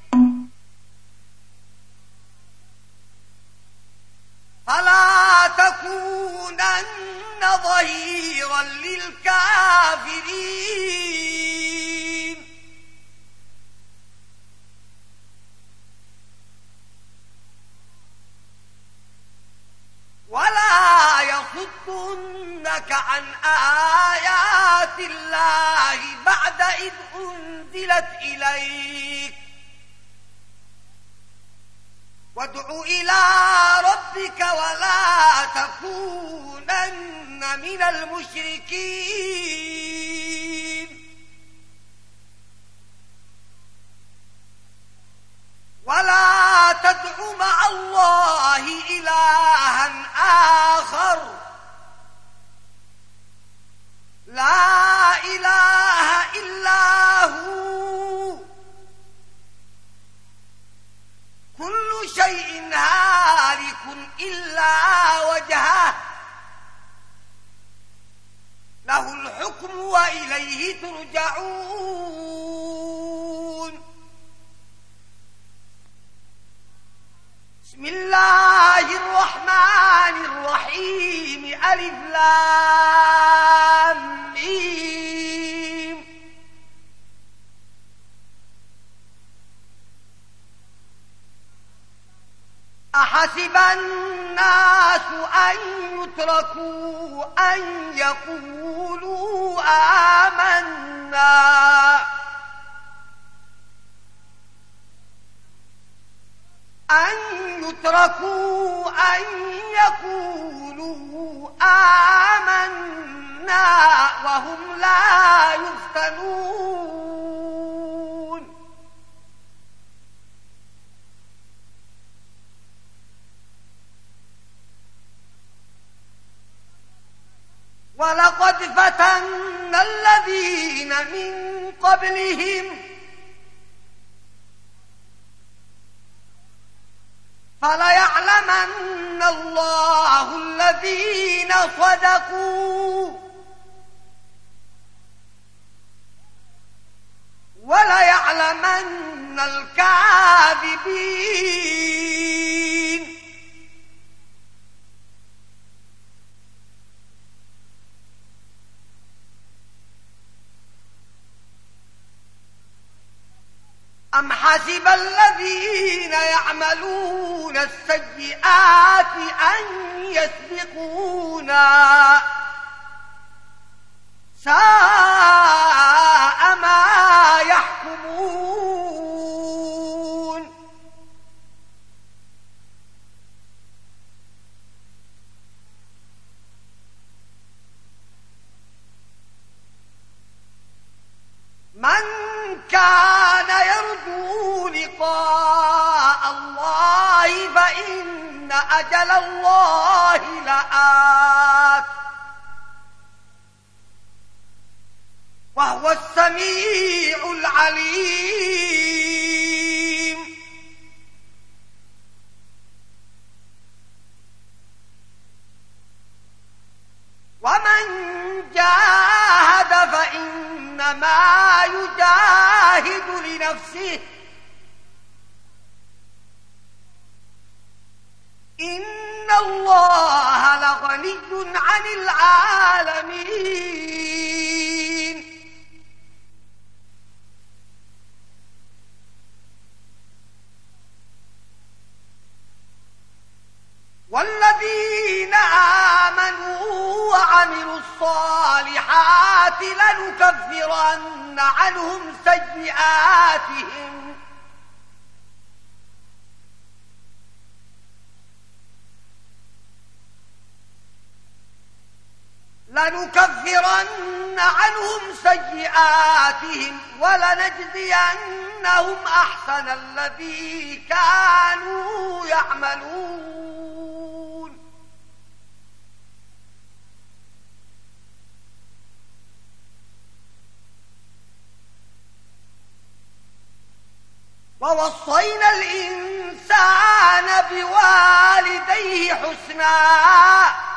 فلا تكونن ظهيرا للكافرين. ولا يصدنك عن آيات الله بعد إذ أنزلت إليك وادع إلى ربك ولا تكونن من المشركين. ولا تدع مع الله إلها آخر لا إله إلا هو كل شيء هالك إلا وجهه له الحكم وإليه ترجعون. بسم الله الرحمن الرحيم. ألف لام ميم. أحسب الناس أن يتركوا أن يقولوا آمنا وهم لا يفتنون. ولقد فتنا الذين من قبلهم فليعلمن الله الذين صدقوا وليعلمن الكاذبين. أم حسب الذين يعملون السيئات أن يسبقونا ساء ما يحكمون. من كان يرجو لقاء الله فإن أجل الله لآت وهو السميع العليم. ومن جاهد فإنما يجاهد لنفسه إن الله لغني عن العالمين. والذين آمنوا وعملوا الصالحات لنكفرن عنهم سيئاتهم ولنجزينهم أحسن الذي كانوا يعملون. ووصينا الإنسان بوالديه حسنا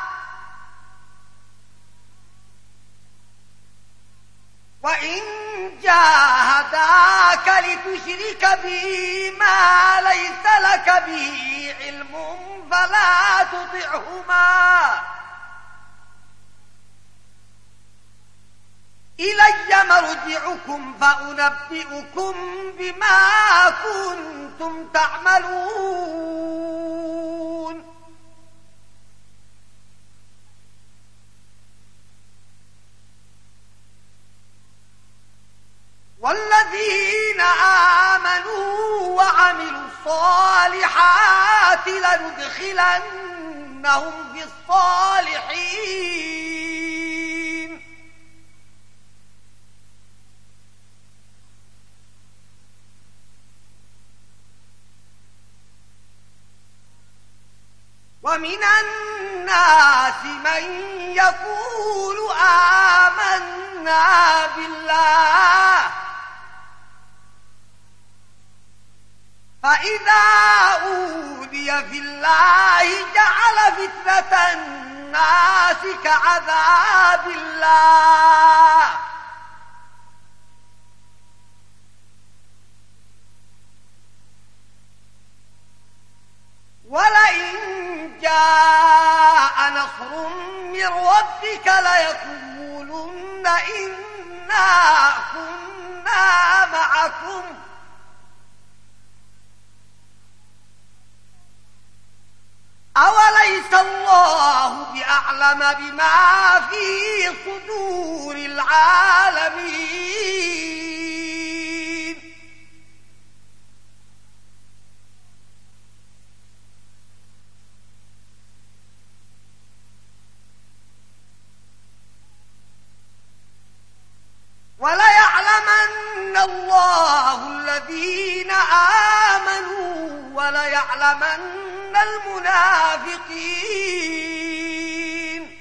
وإن جاهداك لتشرك بي ما ليس لك به علم فلا تطعهما إلي مرجعكم فأنبئكم بما كنتم تعملون. والذين آمنوا وعملوا الصالحات لندخلنهم في الصالحين. ومن الناس من يقول آمنا بالله فإذا أوذي في الله جعل فتنة الناس كعذاب الله ولئن جاء نصر من ربك ليقولن إنا كنا معكم أوليس الله بأعلم بما في صدور العالمين وليعلمن الله الذين آمنوا وليعلمن المنافقين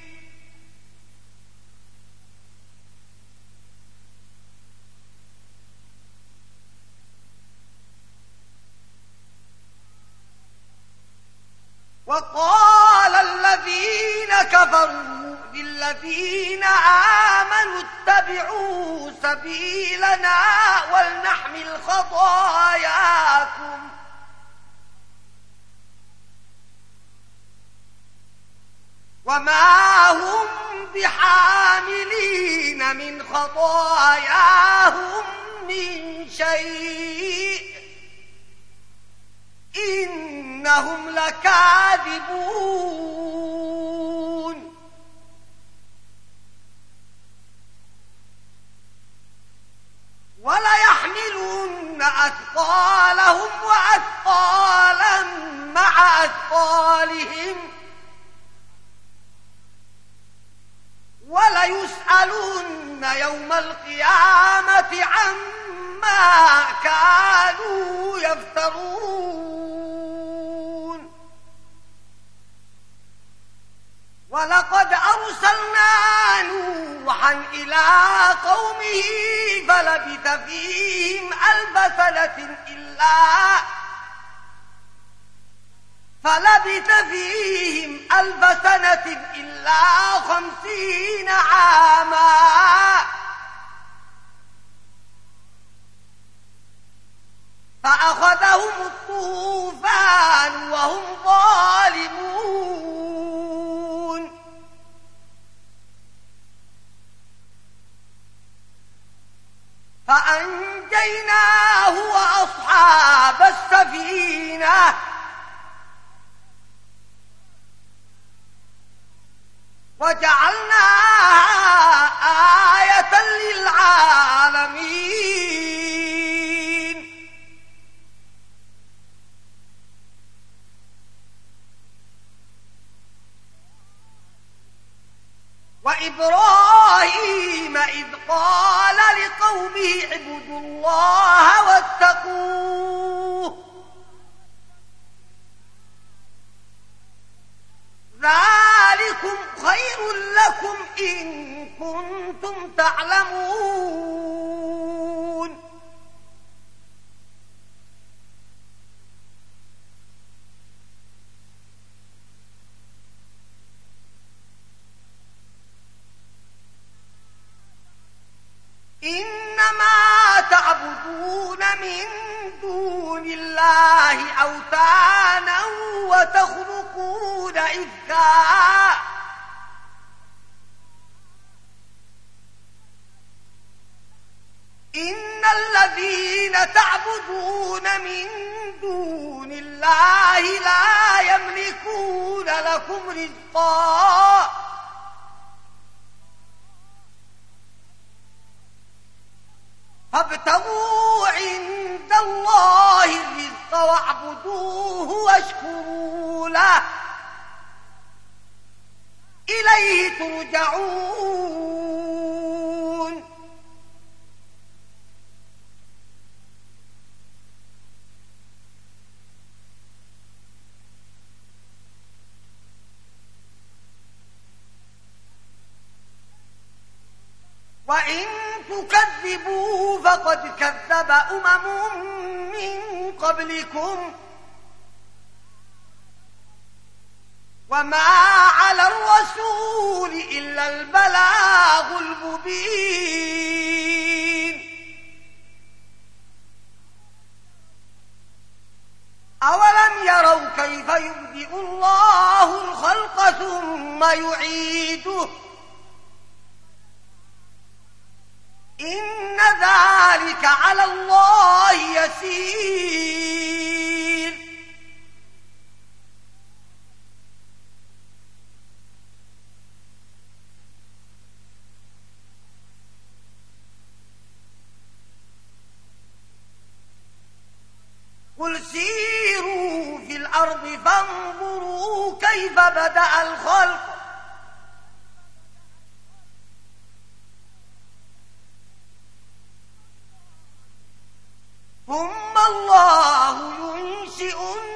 وقال الذين كفروا للذين آمنوا اتبعوا سبيلنا ولنحمل خطاياكم وما هم بحاملين من خطاياهم من شيء إنهم لكاذبون وليحملن أثقالهم وأثقالا مع أثقالهم وليسألن يوم القيامة عما كانوا يفترون ولقد أرسلنا نوحا إلى قومه فلبث فيهم ألف سنة إلا 50 عاما فأخذهم الطوفان وهم ظالمون فأنجيناه وأصحاب السفينة وجعلناها آية للعالمين وإبراهيم إذ قال لقومه اعبدوا الله واتقوه ذلكم خير لكم إن كنتم تعلمون إنما تعبدون من دون الله أوثانا وتخلقون إفكا إن الذين تعبدون من دون الله لا يملكون لكم رزقا فابتغوا عند الله الرزق واعبدوه واشكروا له إليه ترجعون وإن تكذبوا فقد كذب من قبلكم وما على الرسول إلا البلاغ المبين أولم يروا كيف يبدئ الله الخلق ثم يعيده إن ذلك على الله يسير قل سيروا في الأرض فانظروا كيف بدأ الخلق ثم الله ينشئ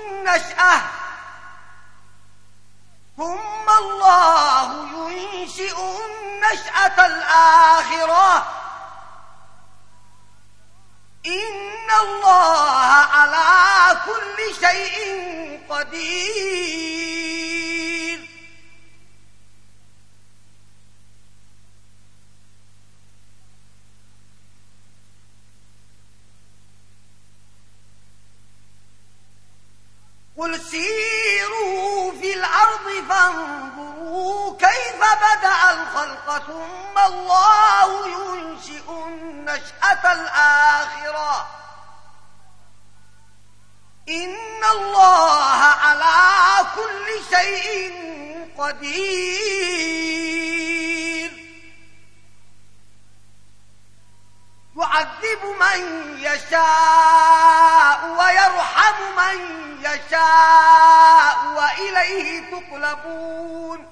النشأة الآخرة إن الله على كل شيء قدير قل سيروا في الأرض فانظروا كيف بدأ الخلق ثم الله ينشئ النشأة الآخرة إن الله على كل شيء قدير يعذب من يشاء ويرحم من يشاء وإليه تقلبون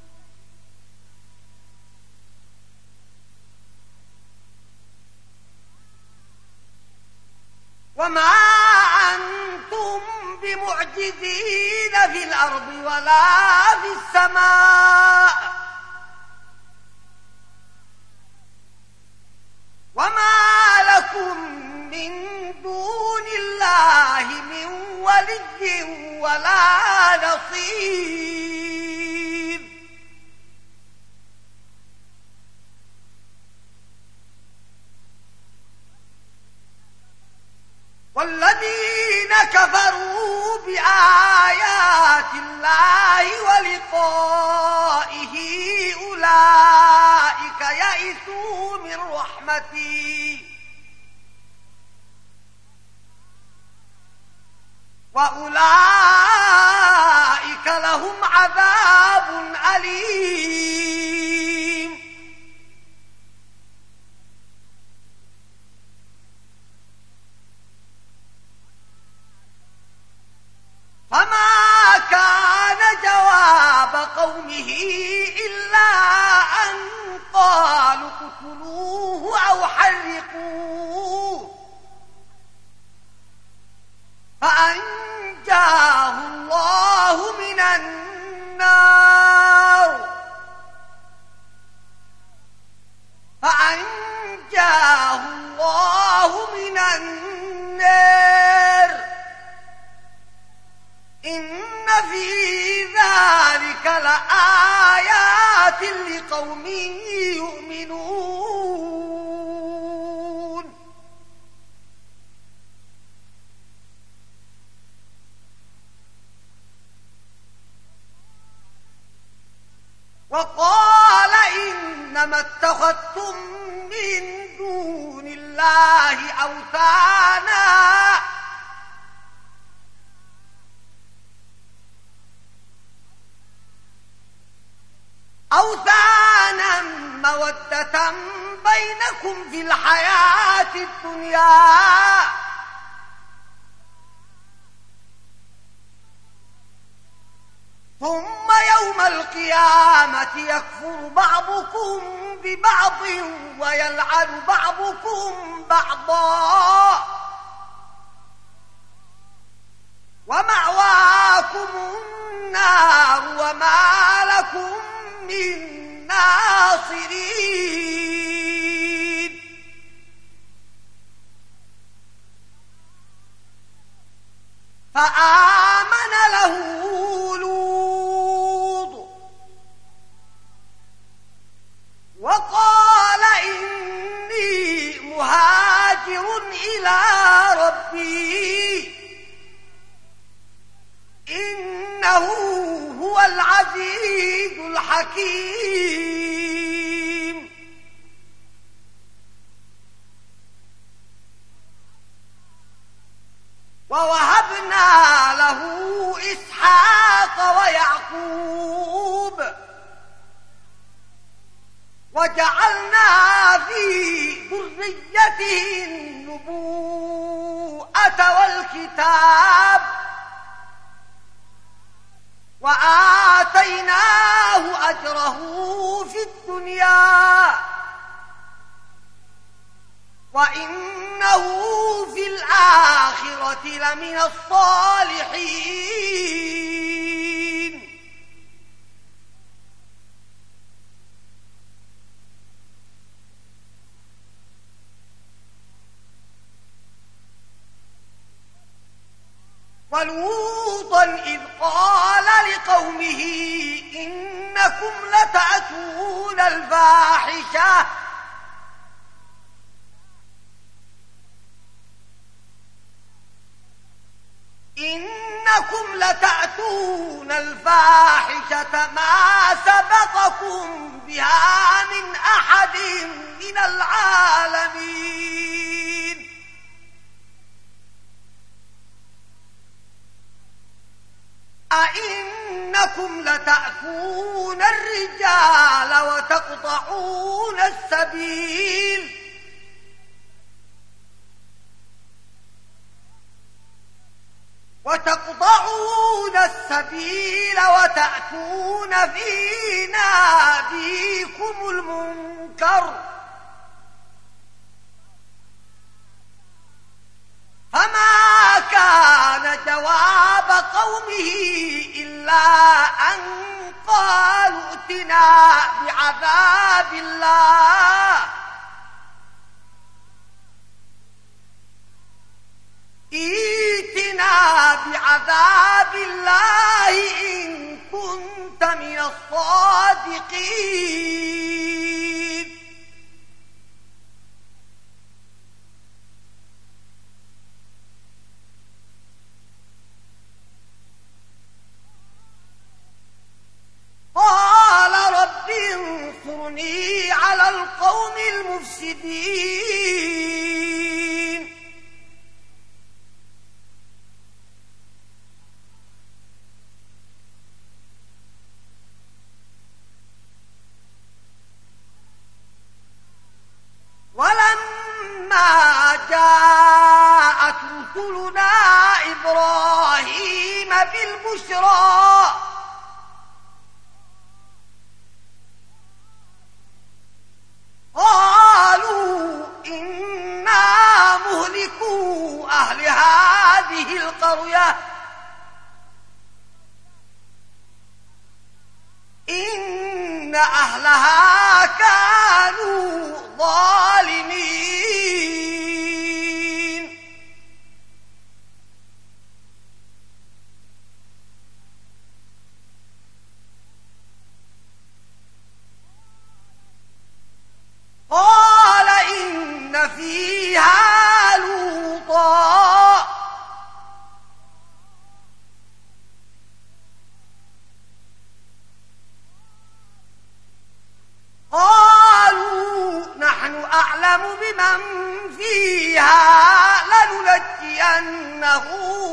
وما أنتم بمعجزين في الأرض ولا في السماء وما لكم من دون الله من ولي ولا نصير والذين كفروا بآيات الله ولقائه أولئك يئسوا من رحمتي وأولئك لهم عذاب أليم فما كان جواب قومه إلا أن قالوا اقتلوه أو حرقوه فأنجاه الله من النار إن في ذلك لآيات لقوم يؤمنون وقال إنما اتخذتم من دون الله أوثانا مودة بينكم في الحياة الدنيا ثم يوم القيامة يكفر بعضكم ببعض ويلعن بعضكم بعضا ومأواكم النار وما لكم من ناصرين فآمن له لوط وقال إني مهاجر إلى ربي إنه هو العزيز الحكيم. ووهبنا له إسحاق ويعقوب وجعلنا في ذريته النبوءة والكتاب وآتيناه أجره في الدنيا وإنه في الآخرة لمن الصالحين. ولوطا إذ قال لقومه إنكم لتأتون الفاحشة ما سبقكم بها من أحد من العالمين. أئنكم لتأتون الرجال وتقطعون السبيل وتأتون في ناديكم المنكر فما كان جواب قومه إلا أن قالوا ائتنا بعذاب الله إن كنت من الصادقين. قال رب انصرني على القوم المفسدين. ولما جاءت رسلنا إبراهيم بالبشرى قالوا إنا مهلكو أهل هذه القرية إن أهلها كانوا ظالمين. قال إن فيها لوطا قالوا نحن أعلم بمن فيها لننجينه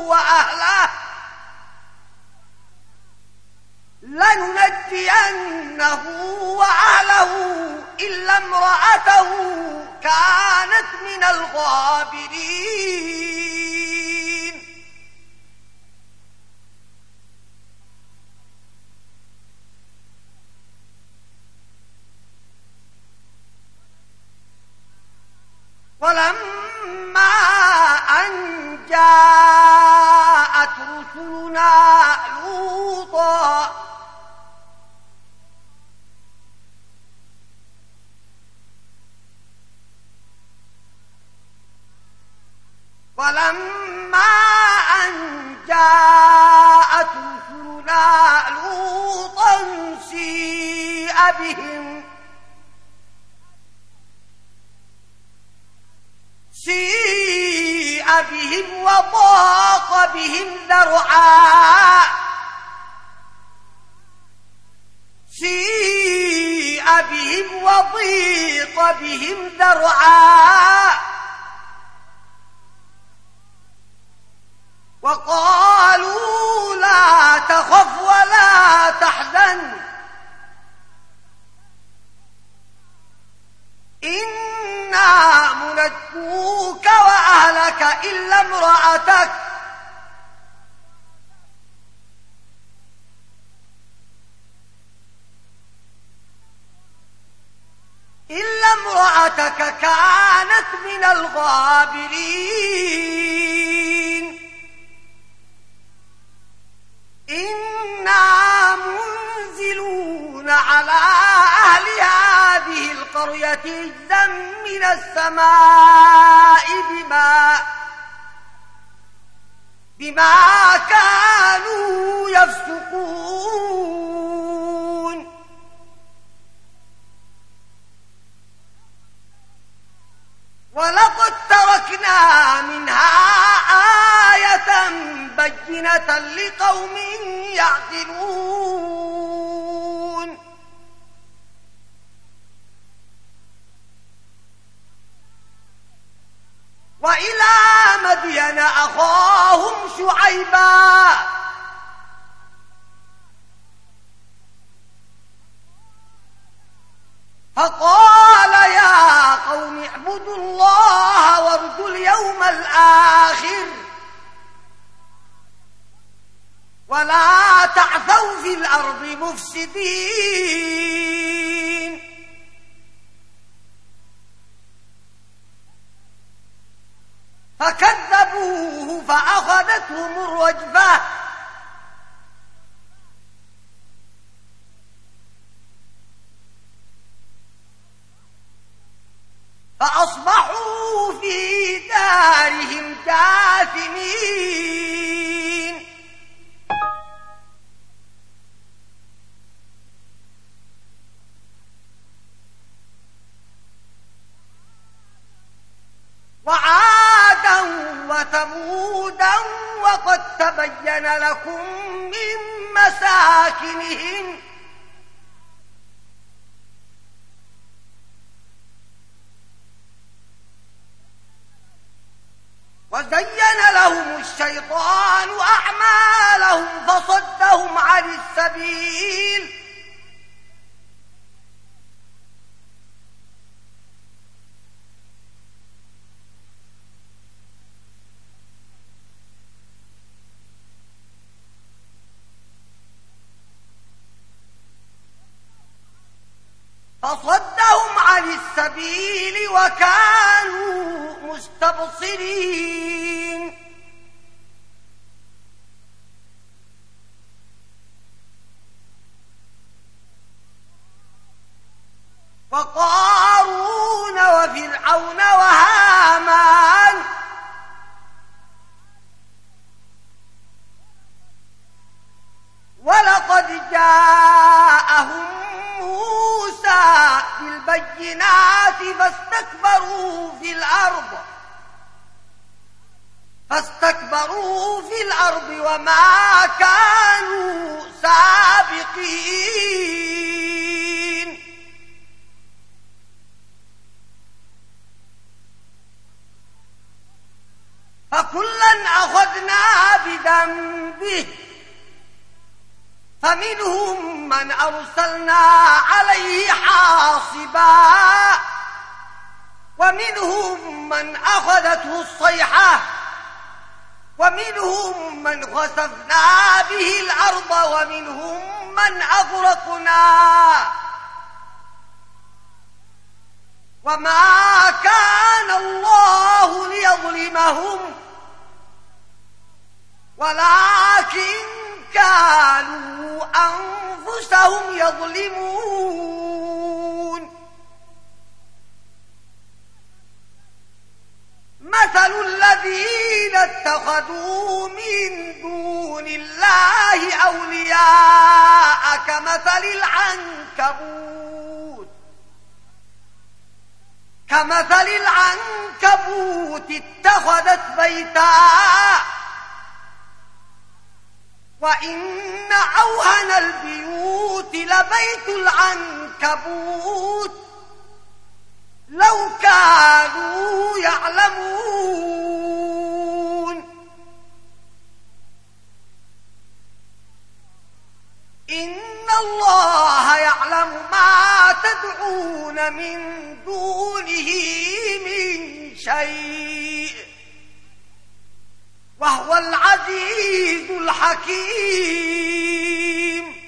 وأهله إلا امرأته كانت من الغابرين. ولما أن جاءت رسلنا لوطا ولما أن جاءت لوطا سيء بهم وضاق بهم ذرعا سيء بهم وضيق بهم ذرعا وقالوا لا تخف ولا تحزن إنا منجوك وأهلك إلا امرأتك كانت من الغابرين إنا منزلون على أهل هذه القرية رجزا من السماء بما كانوا يفسقون ولقد تركنا منها آية بينة لقوم يعقلون وإلى مدين أخاهم شعيبا فقال يا قوم اعبدوا الله وارجوا اليوم الآخر ولا تعثوا في الأرض مفسدين فكذبوه فأخذتهم الرجفة فأصبحوا في دارهم جاثمين وعادا وثمودا وقد تبين لكم من مساكنهم وزين لهم الشيطان أعمالهم فصدهم عن السبيل وكانوا مستبصرين وقارون وفرعون وهامان ولقد جاءهم موسى بالبينات فاستكبروا في الأرض وما كانوا سابقين فكلا أخذنا بذنبه فمنهم من أرسلنا عليه حاصبا ومنهم من أخذته الصيحة ومنهم من خسفنا به الأرض ومنهم من أغرقنا وما كان الله ليظلمهم ولكن كانوا أنفسهم يظلمون مثل الذين اتخذوا من دون الله أولياء كمثل العنكبوت اتخذت بيتا وإن أوهن البيوت لبيت العنكبوت لو كانوا يعلمون إن الله يعلم ما تدعون من دونه من شيء وهو العزيز الحكيم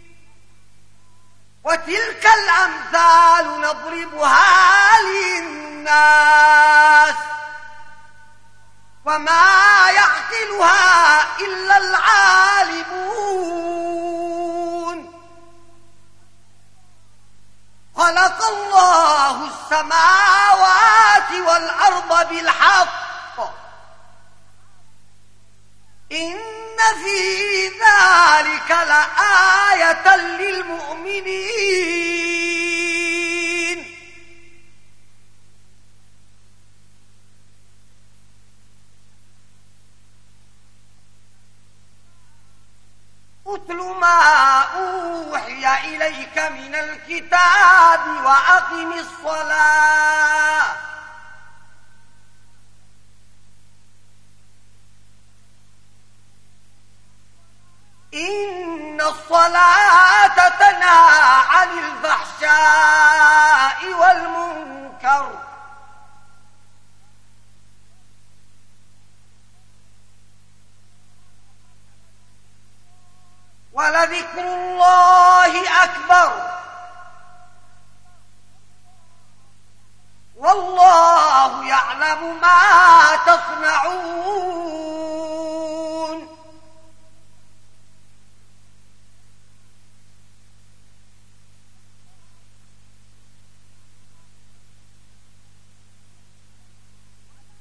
وتلك الأمثال نضربها للناس وما يعقلها إلا العالمون خلق الله السماوات والأرض بالحق إن في ذلك لآية للمؤمنين أتل ما أوحي إليك من الكتاب وأقم الصلاة إن الصلاة تنهى عن الفحشاء والمنكر ولذكر الله أكبر والله يعلم ما تصنعون